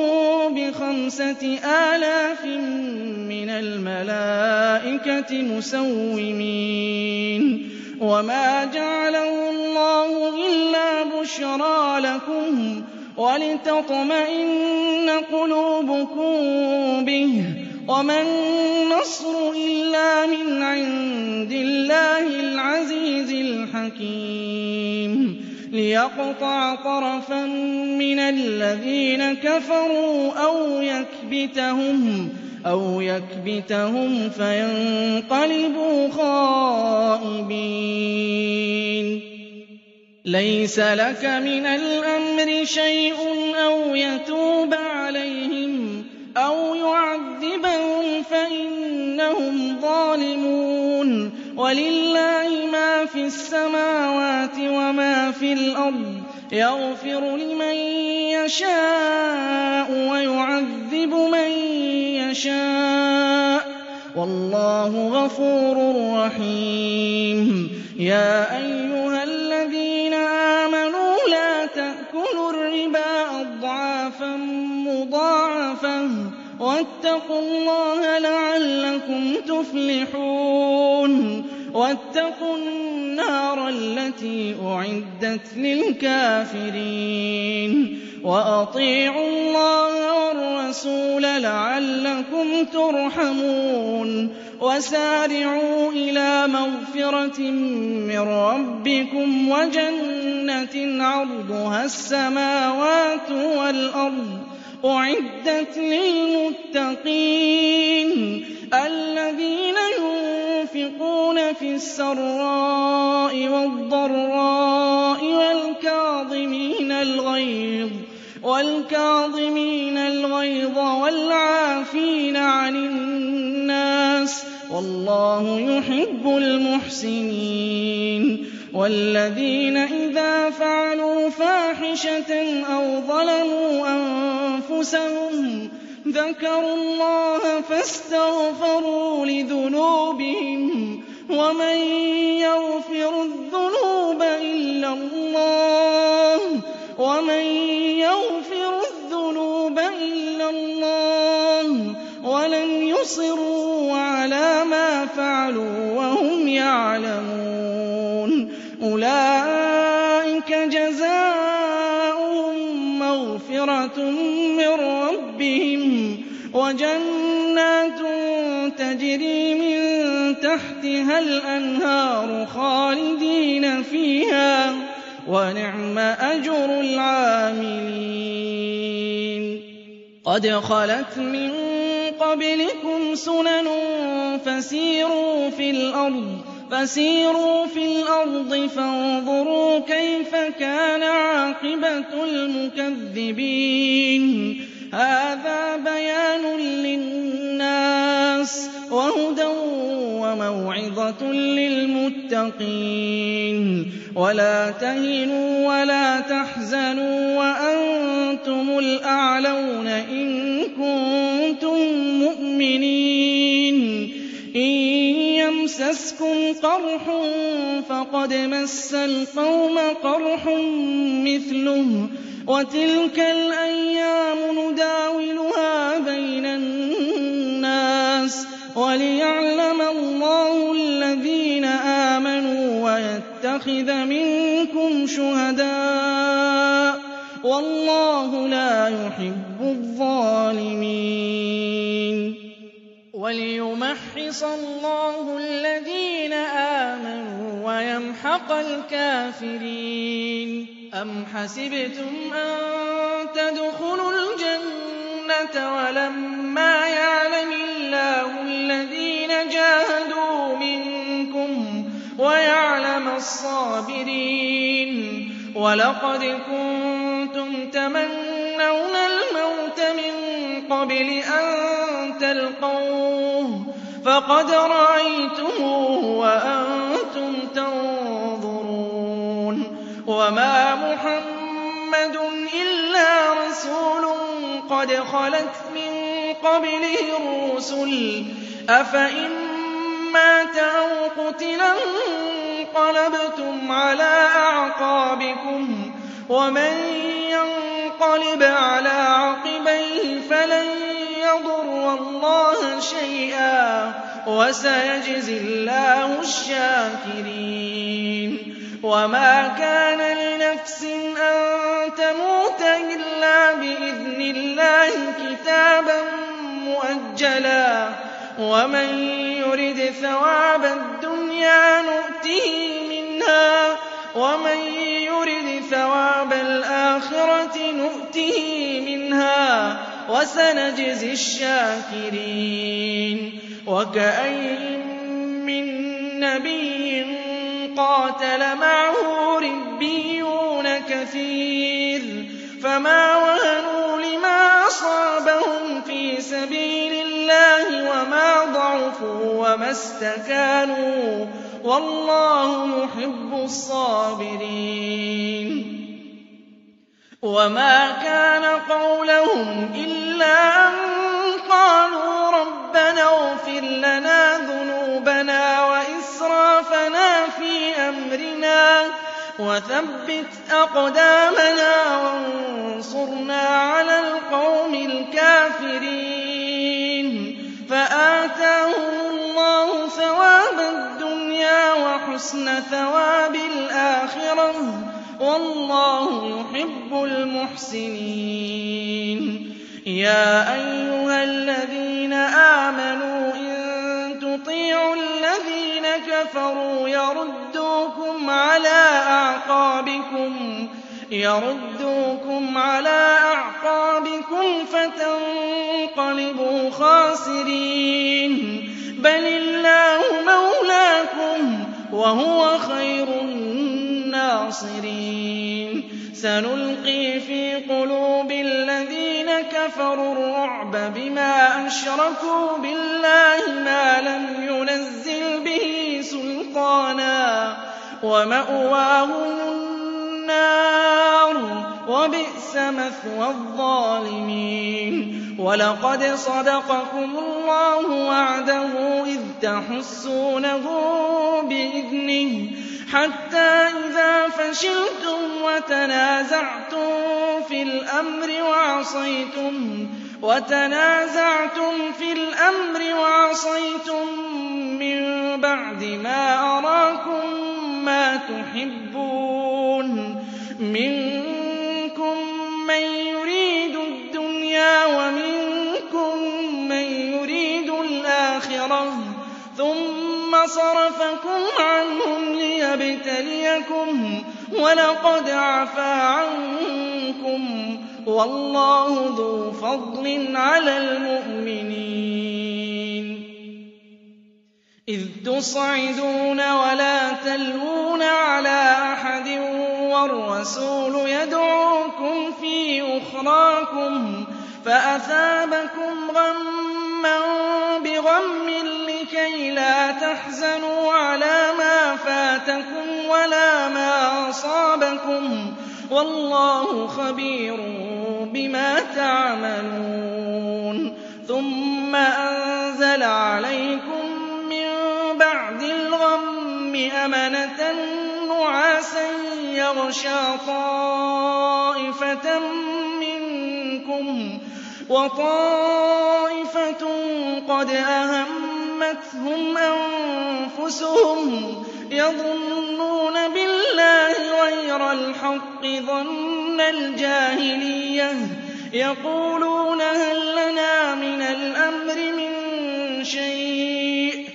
ب5,000 مِّنَ الْمَلَائِكَةِ مُسَوِّمِينَ وَمَا جَعَلَهُ اللَّهُ إِلَّا بُشْرَىٰ لَكُمْ وَلِتَطْمَئِنَّ قُلُوبُكُم بِهِ وَمَا النَّصْرُ إِلَّا مِنْ عِندِ اللَّهِ الْعَزِيزِ الْحَكِيمِ لِيَقْطَعَ طَرَفًا مِّنَ الَّذِينَ كَفَرُوا أَوْ يَكْبِتَهُمْ فَيَنقَلِبُوا خَائِبِينَ لَيْسَ لَكَ مِنَ الْأَمْرِ شَيْءٌ أَوْ يَتُوبَ عَلَيْهِمْ أَوْ يُعَذِّبَهُمْ فَإِنَّهُمْ ظَالِمُونَ وَلِلَّهِ مَا فِي السَّمَاوَاتِ وَمَا فِي الْأَرْضِ يَغْفِرُ لِمَن يَشَاءُ وَيُعَذِّبُ مَن يَشَاءُ وَاللَّهُ غَفُورٌ رَّحِيمٌ يَا أَيُّهَا الَّذِينَ آمَنُوا لَا تَأْكُلُوا الرِّبَا أَضْعَافًا مُّضَاعَفَةً وَاتَّقُوا اللَّهَ لَعَلَّكُمْ تُفْلِحُونَ وَاتَّقُوا النَّارَ الَّتِي أُعِدَّتْ لِلْكَافِرِينَ وَأَطِيعُوا اللَّهَ وَالرَّسُولَ لَعَلَّكُمْ تُرْحَمُونَ وَسَارِعُوا إِلَىٰ مَغْفِرَةٍ مِّن رَّبِّكُمْ وَجَنَّةٍ عَرْضُهَا السَّمَاوَاتُ وَالْأَرْضُ أُعِدَّتْ لِلْمُتَّقِينَ الَّذِينَ يُنفِقُونَ فِي السَّرَّاءِ وَالضَّرَّاءِ وَالْكَاظِمِينَ الْغَيْظَ وَالْعَافِينَ عَنِ النَّاسِ وَاللَّهُ يُحِبُّ الْمُحْسِنِينَ وَالَّذِينَ إِذَا فَعَلُوا فَاحِشَةً أَوْ ظَلَمُوا أَنفُسَهُمْ ذَكَرُوا اللَّهَ فَاسْتَغْفَرُوا لِذُنُوبِهِمْ وَمَن يَغْفِرُ الذُّنُوبَ إِلَّا اللَّهُ وَلَمْ يُصِرُّوا عَلَىٰ مَا فَعَلُوا وَهُمْ يَعْلَمُونَ أُولَٰئِكَ جَزَاؤُهُم مَّغْفِرَةٌ مِّن رَّبِّهِمْ وَجَنَّاتٌ تَجْرِي مِن تَحْتِهَا الْأَنْهَارُ خَالِدِينَ فِيهَا ۚ وَنِعْمَ أَجْرُ الْعَامِلِينَ قَدْ خَلَتْ مِن قَبْلِكُمْ سُنَنٌ فَسِيرُوا فِي الْأَرْضِ فَانظُرُوا كَيْفَ كَانَ عَاقِبَةُ الْمُكَذِّبِينَ هَٰذَا بَيَانٌ لِّلنَّاسِ وَهُدًى وَمَوْعِظَةٌ لِّلْمُتَّقِينَ وَلَا تَهِنُوا وَلَا تَحْزَنُوا وَأَنتُمُ الْأَعْلَوْنَ إِن كُنتُم مُّؤْمِنِينَ إِن يَمْسَسْكُمْ قَرْحٌ فَقَدْ مَسَّ الْقَوْمَ قَرْحٌ مِّثْلُهُ وَتِلْكَ الْأَيَّامُ نُدَاوِلُهَا بَيْنَ النَّاسِ وَلِيَعْلَمَ اللَّهُ الَّذِينَ آمَنُوا وَيَتَّخِذَ مِنكُمْ شُهَدَاءَ ۗ وَاللَّهُ لَا يُحِبُّ الظَّالِمِينَ ليمحص الله الذين آمنوا ويمحق الكافرين. أم حسبتم أن تدخلوا الجنة ولما يعلم الله الذين جاهدوا منكم ويعلم الصابرين. ولقد كنتم تمنون الموت من قبل أن تلقوه فقد رأيتموه وأنتم تنظرون. وما محمد إلا رسول قد خلت من قبله الرسل أفإن مات أو قتل انقلبتم على أعقابكم ومن ينقلب على عقبيه فلن يضر الله شيئا وسيجزي الله الشاكرين. وما كان لنفس أن تموت إلا بإذن الله كتابا مؤجلا ومن يرد ثواب الدنيا نؤته منها ومن يرد ثواب الآخرة نؤته منها وسنجزي الشاكرين. وكأين من نبي قاتل معه ربيون كثير فما وهنوا لما أصابهم في سبيل الله وما ضعفوا وما استكانوا والله يحب الصابرين. وما كان قولهم إلا أن قالوا ربنا اغفر لنا ذنوبنا وإسرافنا في أمرنا وثبت أقدامنا وانصرنا على القوم الكافرين. فآتاهم الله ثواب الدنيا وحسن ثواب الآخرة والله يحب المحسنين. يا أيها الذين آمنوا إن تطيعوا الذين كفروا يردوكم على أعقابكم فتنقلبوا خاسرين. بل الله مولاكم وهو خير الناصرين. سنلقي في قلوب الذين كفروا الرعب بما أشركوا بالله ما لم ينزل به سلطانا ومأواهم النار وبئس مثوى الظالمين. ولقد صدقكم الله وعده إذ تحسونه بإذنه حتى إذا فشلتم وتنازعتم في الأمر وعصيتم من بعد ما أراكم ما تحبون منكم من يريد الدنيا ومنكم من يريد الآخرة ثم صرفكم عنهم ليبتليكم ولقد عفا عنكم والله ذو فضل على المؤمنين. إذ تصعدون ولا تلوون على أحد والرسول يدعوكم في أخراكم فأثابكم غما بغم لكي لا تحزنوا على ما فاتكم ولا ما أصابكم والله خبير بما تعملون. ثم أنزل عليكم من بعد الغم أمنة نعاسا يغشى طائفة منكم وطائفة قد أهمتهم أنفسهم يظنون بالله غير الحق ظن الجاهلية يقولون هل لنا من الأمر من شيء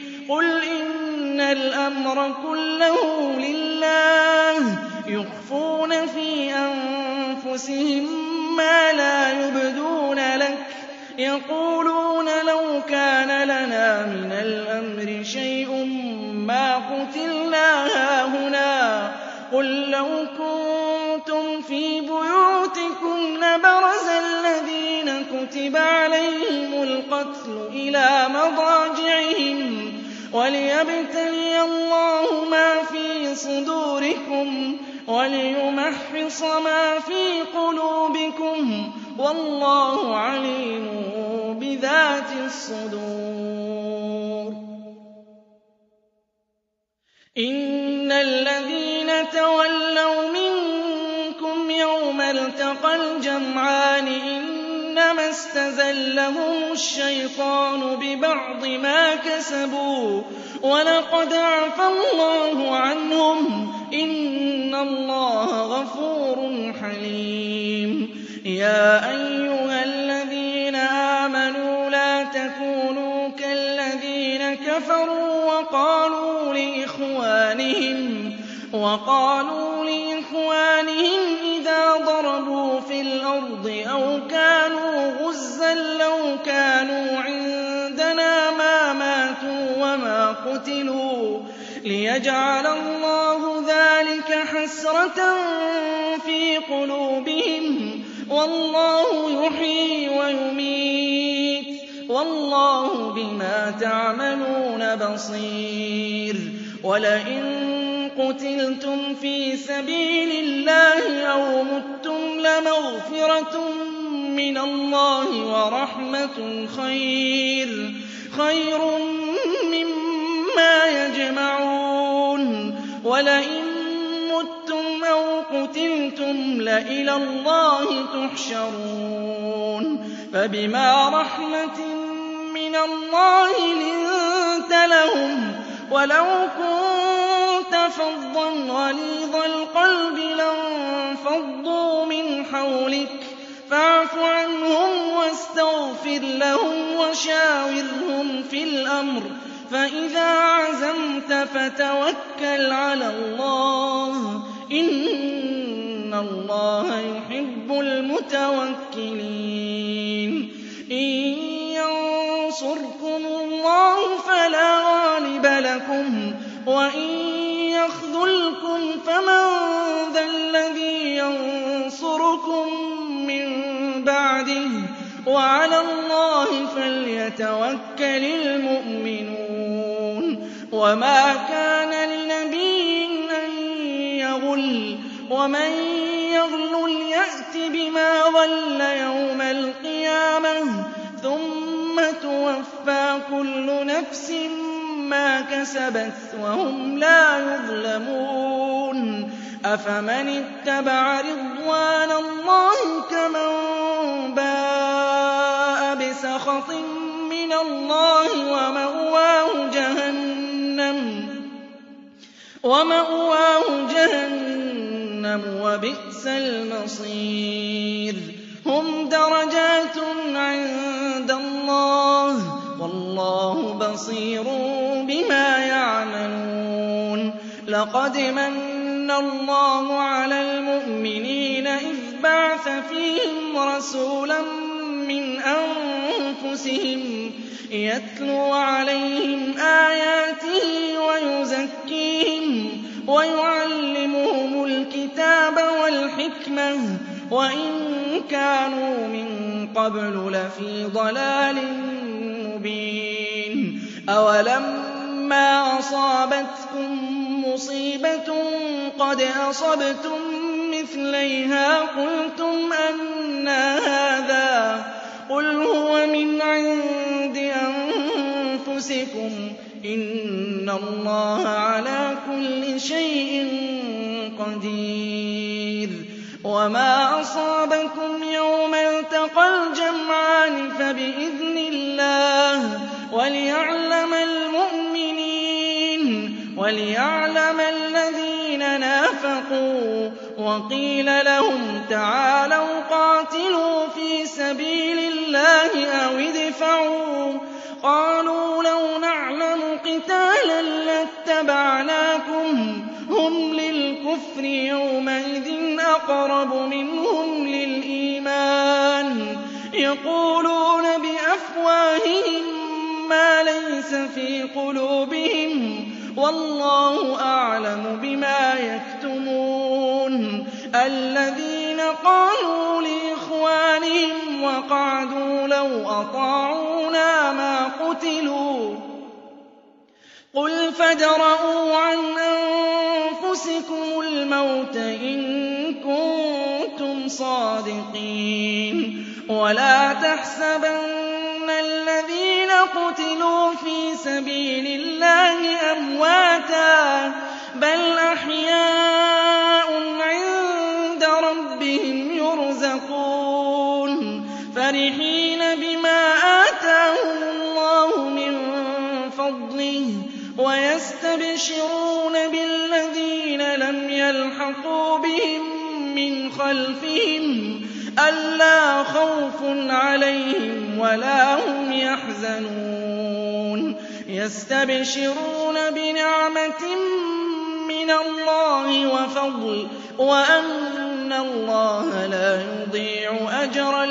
الْأَمْرَ كُلَّهُ لِلَّهِ يُخْفُونَ فِي أَنفُسِهِم مَّا لَا يُبْدُونَ لَكَ يَقُولُونَ لَوْ كَانَ لَنَا مِنَ الْأَمْرِ شَيْءٌ مَّا قُتِلْنَا هَاهُنَا قُل لَّوْ كُنتُمْ فِي بُيُوتِكُمْ لَبَرَزَ الَّذِينَ كُتِبَ عَلَيْهِمُ الْقَتْلُ إِلَىٰ مَضَاجِعِهِمْ وَلِيَبْتَلِيَ اللَّهُ مَا فِي صُدُورِكُمْ وَلِيُمَحِّصَ مَا فِي قُلُوبِكُمْ وَاللَّهُ عَلِيمٌ بِذَاتِ الصُّدُورِ إِنَّ الَّذِينَ تَوَلَّوْا مِنكُمْ يَوْمَ الْتَقَى الْجَمْعَانِ إِنَّمَا اسْتَزَلَّهُمُ الشَّيْطَانُ بِبَعْضِ مَا كَسَبُوا وَلَقَدْ عَفَا اللَّهُ عَنْهُمْ ۗ إِنَّ اللَّهَ غَفُورٌ حَلِيمٌ يَا أَيُّهَا الَّذِينَ آمَنُوا لَا تَكُونُوا كَالَّذِينَ كَفَرُوا وَقَالُوا لِإِخْوَانِهِمْ إِذَا ضَرَبُوا فِي الْأَرْضِ أَوْ كَانُوا غُزًّى لَّوْ كَانُوا عِندَنَا مَا مَاتُوا وَمَا قُتِلُوا لِيَجْعَلَ اللَّهُ ذَٰلِكَ حَسْرَةً فِي قُلُوبِهِمْ ۗ وَاللَّهُ يُحْيِي وَيُمِيتُ ۗ وَاللَّهُ بِمَا تَعْمَلُونَ بَصِيرٌ وَلَئِن قُتِلْتُمْ فِي سَبِيلِ اللَّهِ أَوْ مُتُّمْ لَمَغْفِرَةٌ مِّنَ اللَّهِ وَرَحْمَةٌ خَيْرٌ مِّمَّا يَجْمَعُونَ وَلَئِن مُّتُّمْ أَوْ قُتِلْتُمْ لَإِلَى اللَّهِ تُحْشَرُونَ فَبِمَا رَحْمَةٍ مِّنَ اللَّهِ لِنتَ لَهُمْ وَلَوْ كُنتَ فَظًّا غَلِيظَ الْقَلْبِ لَانفَضُّوا مِنْ حَوْلِكَ فَاعْفُ عَنْهُمْ وَاسْتَغْفِرْ لَهُمْ وَشَاوِرْهُمْ فِي الْأَمْرِ فَإِذَا عَزَمْتَ فَتَوَكَّلْ عَلَى اللَّهِ ۚ إِنَّ اللَّهَ يُحِبُّ الْمُتَوَكِّلِينَ إِن يَنصُرْكُمُ اللَّهُ فَلَا غَالِبَ لَكُمْ وَإِن يَخْذُلْكُمْ فَمَن ذَا الَّذِي يَنصُرُكُم مِّن بَعْدِهِ ۗ وَعَلَى اللَّهِ فَلْيَتَوَكَّلِ الْمُؤْمِنُونَ وَمَا كَانَ لِنَبِيٍّ أَن يَغُلَّ وَمَن يَغْلُلْ يَأْتِ بِمَا غَلَّ يَوْمَ الْقِيَامَةِ ثُمَّ تُوَفَّىٰ كُلُّ نَفْسٍ مَّا كَسَبَتْ وَهُمْ لَا يُظْلَمُونَ أَفَمَنِ اتَّبَعَ رِضْوَانَ اللَّهِ كَمَن بَاءَ بِسَخَطٍ مِّنَ اللَّهِ وَمَأْوَاهُ جَهَنَّمُ وَبِئْسَ الْمَصِيرُ هُمْ دَرَجَاتٌ عِندَ اللَّهِ ۗ وَاللَّهُ بَصِيرٌ بِمَا يَعْمَلُونَ لَقَدْ مَنَّ اللَّهُ عَلَى الْمُؤْمِنِينَ إِذْ بَعَثَ فِيهِمْ رَسُولًا مِّنْ أَنفُسِهِمْ يَتْلُو عَلَيْهِمْ آيَاتِهِ وَيُزَكِّيهِمْ وَيُعَلِّمُهُمُ الْكِتَابَ وَالْحِكْمَةَ وَإِن كَانُوا مِن قَبْلُ لَفِي ضَلَالٍ مُّبِينٍ أَوَلَمَّا أَصَابَتْكُم مُّصِيبَةٌ قَدْ أَصَبْتُم مِّثْلَيْهَا قُلْتُمْ أَنَّىٰ هَٰذَا ۖ قُلْ هُوَ مِنْ عِندِ أَنفُسِكُمْ ۗ إِنَّ اللَّهَ عَلَىٰ كُلِّ شَيْءٍ قَدِيرٌ وَمَا أَصَابَكُمْ يَوْمَ الْتَقَى الْجَمْعَانِ فَبِإِذْنِ اللَّهِ وَلِيَعْلَمَ الْمُؤْمِنِينَ وَلِيَعْلَمَ الَّذِينَ نَافَقُوا وَقِيلَ لَهُمْ تَعَالَوْا قَاتِلُوا فِي سَبِيلِ اللَّهِ أَوِ ادْفَعُوا ۖ قَالُوا لَوْ نَعْلَمُ قِتَالًا لَّاتَّبَعْنَاكُمْ هُمْ لِلْكُفْرِ يَوْمَئِذٍ أَقْرَبُ مِنْهُمْ لِلْإِيمَانِ يَقُولُونَ بِأَفْوَاهِهِم مَّا لَيْسَ فِي قُلُوبِهِمْ وَاللَّهُ أَعْلَمُ بِمَا يَكْتُمُونَ الَّذِينَ قَالُوا لِإِخْوَانِهِمْ وَقَعَدُوا لَوْ أَطَاعُونَا مَا قُتِلُوا قُلْ فَادْرَءُوا عَنْ أَنفُسِكُمُ الْمَوْتَ إِن كُنتُمْ صَادِقِينَ وَلَا تَحْسَبَنَّ الَّذِينَ قُتِلُوا فِي سَبِيلِ اللَّهِ أَمْوَاتًا بَلْ أَحْيَاءٌ عِندَ رَبِّهِمْ يُرْزَقُونَ فَرِحِينَ بِمَا آتَاهُمُ اللَّهُ مِن فَضْلِهِ وَيَسْتَبْشِرُونَ بِالَّذِينَ لَمْ يَلْحَقُوا بِهِم مِّنْ خَلْفِهِمْ أَلَّا خَوْفٌ عَلَيْهِمْ وَلَا هُمْ يَحْزَنُونَ يَسْتَبْشِرُونَ بِنِعْمَةٍ مِّنَ اللَّهِ وَفَضْلٍ وَأَنَّ اللَّهَ لَا يُضِيعُ أَجْرَ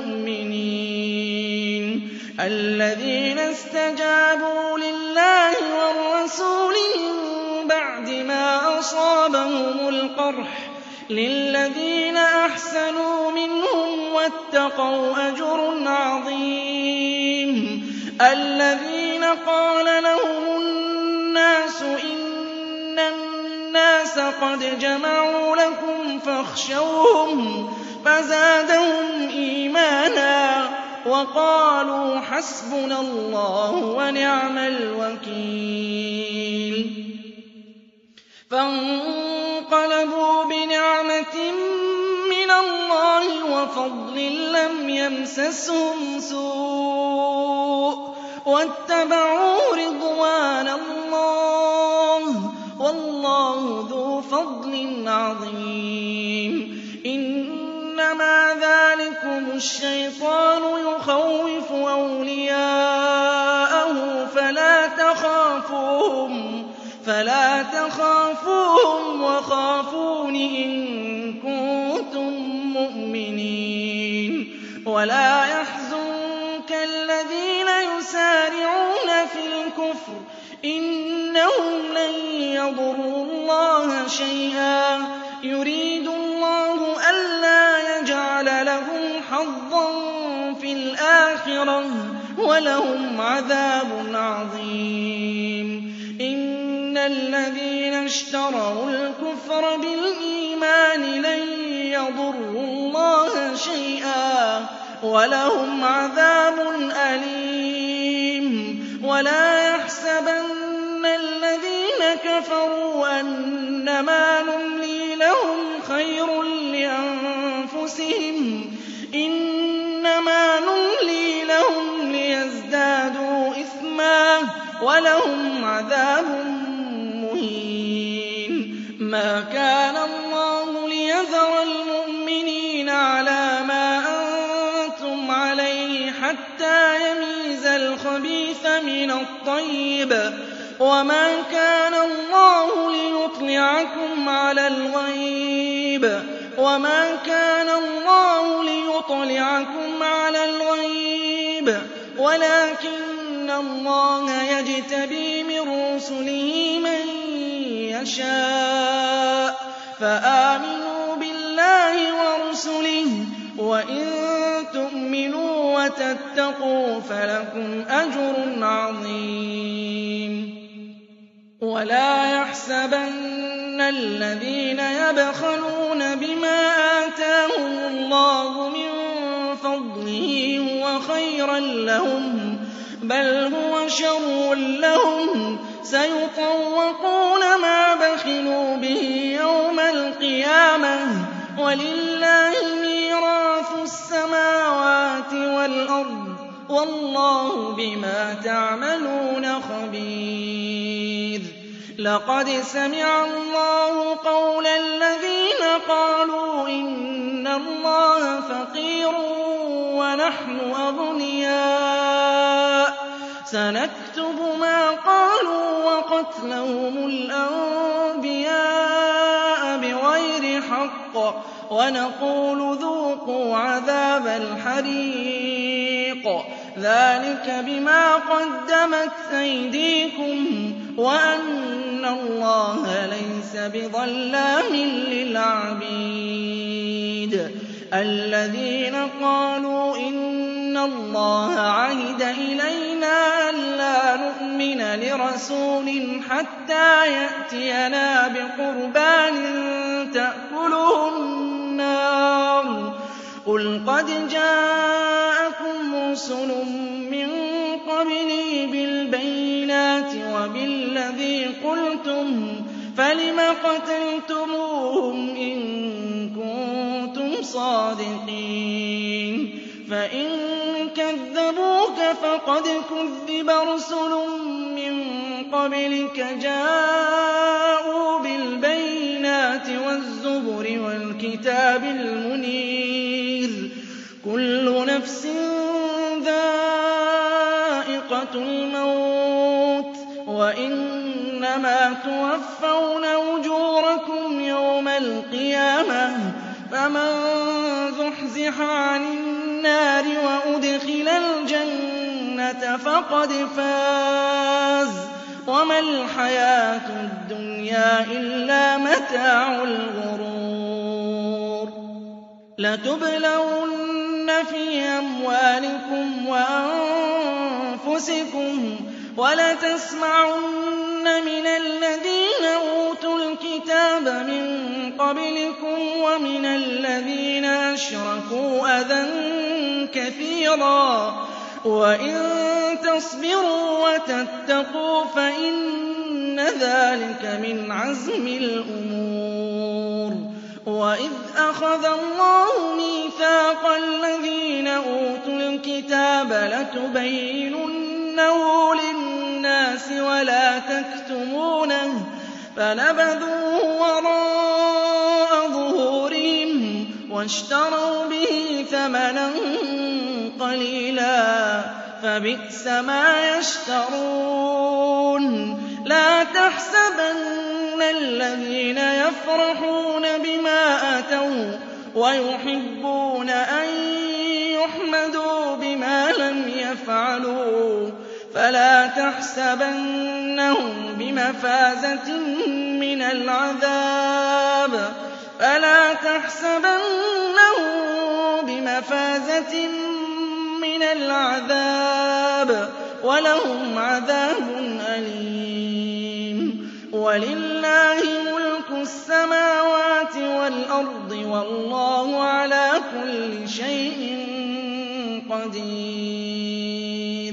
الْمُؤْمِنِينَ الَّذِينَ اسْتَجَابُوا لِلَّهِ وَالرَّسُولِ مِن بَعْدِ مَا أَصَابَهُمُ الْقَرْحُ لِلَّذِينَ أَحْسَنُوا مِنْهُمْ وَاتَّقَوْا أَجْرٌ عَظِيمٌ الَّذِينَ قَالَ لَهُمُ النَّاسُ إِنَّ النَّاسَ قَدْ جَمَعُوا لَكُمْ فَاخْشَوْهُمْ فَزَادَهُمْ إِيمَانًا وَقَالُوا حَسْبُنَا اللَّهُ وَنِعْمَ الْوَكِيلُ فَانقَلَبُوا بِنِعْمَةٍ مِّنَ اللَّهِ وَفَضْلٍ لَّمْ يَمْسَسْهُمْ سُوءٌ وَاتَّبَعُوا رِضْوَانَ اللَّهِ وَاللَّهُ ذُو فَضْلٍ عَظِيمٍ إِنَّمَا ذَٰلِكُمُ الشَّيْطَانُ يُخَوِّفُ أَوْلِيَاءَهُ فَلَا تَخَافُوهُمْ وَخَافُونِ إِن كُنتُم مُّؤْمِنِينَ وَلَا يَحْزُنكَ الَّذِينَ يُسَارِعُونَ فِي الْكُفْرِ إِنَّهُمْ لَن يَضُرُّوا اللَّهَ شَيْئًا يُرِيدُ اللَّهُ أَلَّا يَجْعَلَ لَهُمْ حَظًّا فِي الْآخِرَةِ وَلَهُمْ عَذَابٌ عَظِيمٌ إِنَّ الَّذِينَ اشْتَرَوُا الْكُفْرَ بِالْإِيمَانِ لَن يَضُرُّوا اللَّهَ شَيْئًا وَلَهُمْ عَذَابٌ أَلِيمٌ وَلَا يَحْسَبَنَّ الَّذِينَ كَفَرُوا أَنَّمَا نُمْلِي لَهُمْ خَيْرٌ لِّأَنفُسِهِمْ إِنَّمَا نُمْلِي لَهُمْ لِيَزْدَادُوا إِثْمًا وَلَهُمْ عَذَابٌ مُّهِينٌ مَا كَانَ اللَّهُ لِيَذَرَ الْمُؤْمِنِينَ عَلَىٰ مَا أَنتُمْ عَلَيْهِ حَتَّىٰ يَمِيزَ الْخَبِيثَ مِنَ الطَّيِّبِ وَمَا كَانَ اللَّهُ لِيُطْلِعَكُمْ عَلَى الْغَيْبِ وَلَٰكِنَّ اللَّهَ يَجْتَبِي مِن رُّسُلِهِ مَن يَشَاءُ فَآمِنُوا بِاللَّهِ وَرُسُلِهِ وَإِن تُؤْمِنُوا وَتَتَّقُوا فَلَكُمْ أَجْرٌ عَظِيمٌ وَلَا يَحْسَبَنَّ الَّذِينَ يَبْخَلُونَ بِمَا آتَاهُمُ اللَّهُ مِن فَضْلِهِ هُوَ خَيْرًا لَّهُم بَلْ هُوَ شَرٌّ لَّهُمْ سَيُطَوَّقُونَ مَا بَخِلُوا بِهِ يَوْمَ الْقِيَامَةِ وَلِلَّهِ مِيرَاثُ السَّمَاوَاتِ وَالْأَرْضِ وَاللَّهُ بِمَا تَعْمَلُونَ خَبِيرٌ لَقَدْ سَمِعَ اللَّهُ قَوْلَ الَّذِينَ قَالُوا إِنَّ اللَّهَ فَقِيرٌ وَنَحْنُ أَغْنِيَاءُ سَنَكْتُبُ مَا قَالُوا وَقَتْلَهُمُ الْأَنبِيَاءَ بِغَيْرِ حَقٍّ وَنَقُولُ ذُوقُوا عَذَابَ الْحَرِيقِ ذَٰلِكَ بِمَا قَدَّمَتْ أَيْدِيكُمْ وَأَنَّ اللَّهَ لَيْسَ بِظَلَّامٍ لِّلْعَبِيدِ الَّذِينَ قَالُوا إِنَّ اللَّهَ عَهِدَ إِلَيْنَا أَلَّا نُؤْمِنَ لِرَسُولٍ حَتَّىٰ يَأْتِيَنَا بِقُرْبَانٍ تَأْكُلُهُ النَّارُ قُلْ قَدْ جَاءَكُمْ رُسُلٌ مِّن قَبْلِي بِالْبَيِّنَاتِ وَبِالَّذِي قُلْتُمْ فَلِمَ قَتَلْتُمُوهُمْ إِن كُنتُمْ صَادِقِينَ فَإِن كَذَّبُوكَ فَقَدْ كُذِّبَ رُسُلٌ مِّن قَبْلِكَ جَاءُوا بِالْبَيِّنَاتِ وَالزُّبُرِ وَالْكِتَابِ الْمُنِيرِ كُلُّ نَفْسٍ ذَائِقَةُ الْمَوْتِ وَإِنَّمَا تُوَفَّوْنَ أُجُورَكُمْ يَوْمَ الْقِيَامَةِ فَمَن زُحْزِحَ عَنِ النَّارِ وَأُدْخِلَ الْجَنَّةَ فَقَدْ فَازَ وَمَا الْحَيَاةُ الدُّنْيَا إِلَّا مَتَاعُ الْغُرُورِ لَتُبْلَوُنَّ فِي أَمْوَالِكُمْ وَأَنفُسِكُمْ وَلَتَسْمَعُنَّ مِنَ الَّذِينَ أُوتُوا الْكِتَابَ مِن قَبْلِكُمْ وَمِنَ الَّذِينَ أَشْرَكُوا أَذًى كَثِيرًا وَإِن تَصْبِرُوا وَتَتَّقُوا فَإِنَّ ذَٰلِكَ مِنْ عَزْمِ الْأُمُورِ وَإِذْ أَخَذَ اللَّهُ مِيثَاقَ الَّذِينَ أُوتُوا الْكِتَابَ لَتُبَيِّنُنَّهُ لِلنَّاسِ وَلَا تَكْتُمُونَهُ فَنَبَذُوهُ وَرَاءَ ظُهُورِهِمْ وَاشْتَرَوْا بِهِ ثَمَنًا قَلِيلًا فَبِئْسَ مَا يَشْتَرُونَ لَا تَحْسَبَنَّ الَّذِينَ يَفْرَحُونَ بِمَا أَتَوا وَيُحِبُّونَ أَن يُحْمَدُوا بِمَا لَمْ يَفْعَلُوا فَلَا تَحْسَبَنَّهُم بِمَفَازَةٍ مِّنَ الْعَذَابِ وَلَهُمْ عَذَابٌ أَلِيمٌ وَلِلَّهِ مُلْكُ السَّمَاوَاتِ وَالْأَرْضِ وَاللَّهُ عَلَىٰ كُلِّ شَيْءٍ قَدِيرٌ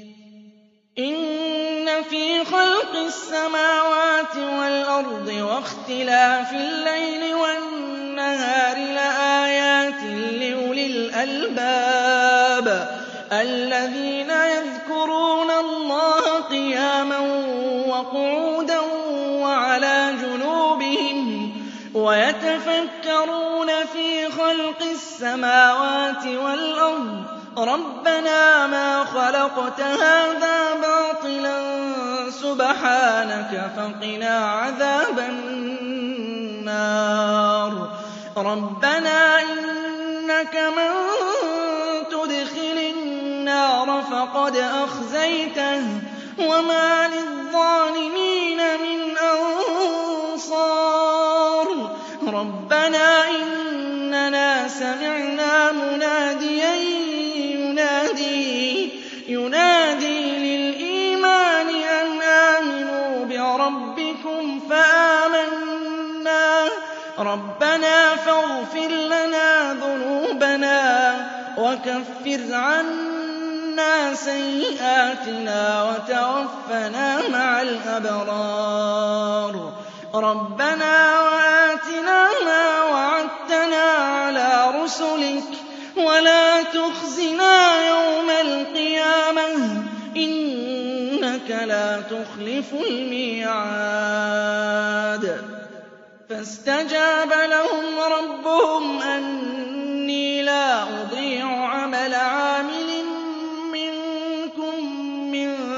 إِنَّ فِي خَلْقِ السَّمَاوَاتِ وَالْأَرْضِ وَاخْتِلَافِ اللَّيْلِ وَالنَّهَارِ لَآيَاتٍ لِّأُولِي الْأَلْبَابِ الَّذِينَ يَذْكُرُونَ اللَّهَ قِيَامًا وَقُعُودًا وَعَلَىٰ جُنُوبِهِمْ وَيَتَفَكَّرُونَ فِي خَلْقِ السَّمَاوَاتِ وَالْأَرْضِ رَبَّنَا مَا خَلَقْتَ هَٰذَا بَاطِلًا سُبْحَانَكَ فَقِنَا عَذَابَ النَّارِ رَبَّنَا إِنَّكَ مَن تُدْخِلِ النَّارَ فَقَدْ أَخْزَيْتَهُ وَمَا لِلظَّالِمِينَ مِنْ أَنصَارٍ رَبَّنَا إِنَّنَا سَمِعْنَا مُنَادِيًا يُنَادِي لِلْإِيمَانِ أَنْ آمِنُوا بِرَبِّكُمْ فَآمَنَّا رَبَّنَا فَاغْفِرْ لَنَا ذُنُوبَنَا وَكَفِّرْ عَنَّا سَيِّئَاتِنَا وَتَوَفَّنَا مَعَ الْأَبْرَارِ رَبَّنَا وَآتِنَا مَا وَعَدتَّنَا عَلَىٰ رُسُلِكَ وَلَا تُخْزِنَا يَوْمَ الْقِيَامَةِ إِنَّكَ لَا تُخْلِفُ الْمِيعَادَ فَاسْتَجَابَ لَهُمْ رَبُّهُمْ أَنِّي لَا أُضِيعُ عَمَلَ عَامِلٍ مِّنكُم مِّن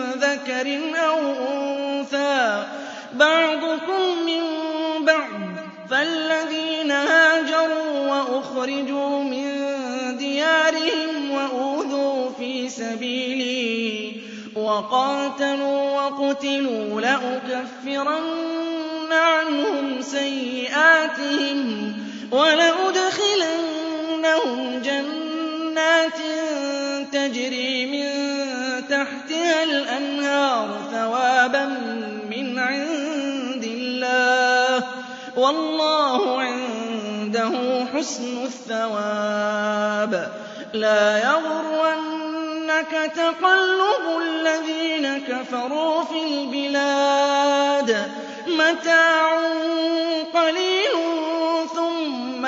ذَكَرٍ أَوْ أُنثَىٰ بَعْضُكُم مِّن بَعْضٍ ۖ فَالَّذِينَ هَاجَرُوا وَأُخْرِجُوا مِن دِيَارِهِمْ وَأُوذُوا فِي سَبِيلِي وَقَاتَلُوا وَقُتِلُوا لَأُكَفِّرَنَّ عَنْهُمْ سَيِّئَاتِهِمْ وَلَأُدْخِلَنَّهُمْ جَنَّاتٍ تَجْرِي مِن تَحْتِهَا الْأَنْهَارُ ثَوَابًا مِّنْ عِندِ اللَّهِ ۗ وَاللَّهُ عِندَهُ حُسْنُ الثَّوَابِ. لَا يَغُرَّنَّكَ تَقَلُّبُ الَّذِينَ كَفَرُوا فِي الْبِلَادِ. مَتَاعٌ قَلِيلٌ ثُمَّ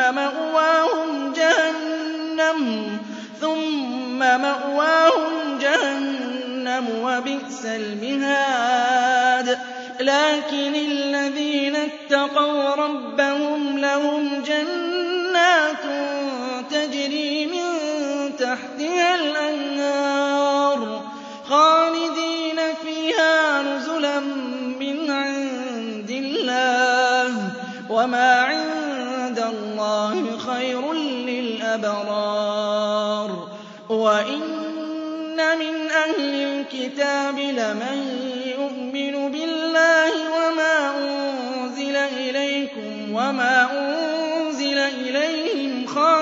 مَأْوَاهُمْ جَهَنَّمُ وَبِئْسَ الْمِهَادُ. لَٰكِنِ الَّذِينَ اتَّقَوْا رَبَّهُمْ لَهُمْ جَنَّاتٌ تَجْرِي مِن تَحْتِهَا الْأَنْهَارُ خَالِدِينَ فِيهَا نُزُلًا مِّنْ عِندِ اللَّهِ ۗ وَمَا عِندَ اللَّهِ خَيْرٌ لِّلْأَبْرَارِ. وَإِنَّ مِنْ أَهْلِ الْكِتَابِ لَمَن يُؤْمِنُ بِاللَّهِ وَمَا أُنزِلَ إِلَيْكُمْ وَمَا أُنزِلَ إِلَيْهِمْ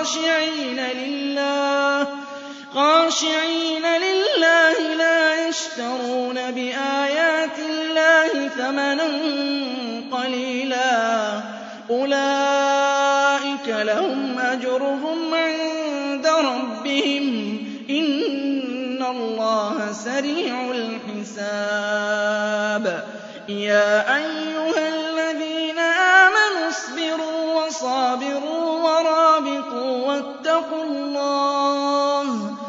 خَاشِعِينَ لِلَّهِ لَا يَشْتَرُونَ بِآيَاتِ اللَّهِ ثَمَنًا قَلِيلًا ۗ أُولَٰئِكَ لَهُمْ أَجْرُهُمْ عِندَ رَبِّهِمْ ۗ إِنَّ اللَّهَ سَرِيعُ الْحِسَابِ. يَا أَيُّهَا الَّذِينَ آمَنُوا اصْبِرُوا وَصَابِرُوا وَرَابِطُوا وَاتَّقُوا اللَّهَ لَعَلَّكُمْ تُفْلِحُونَ.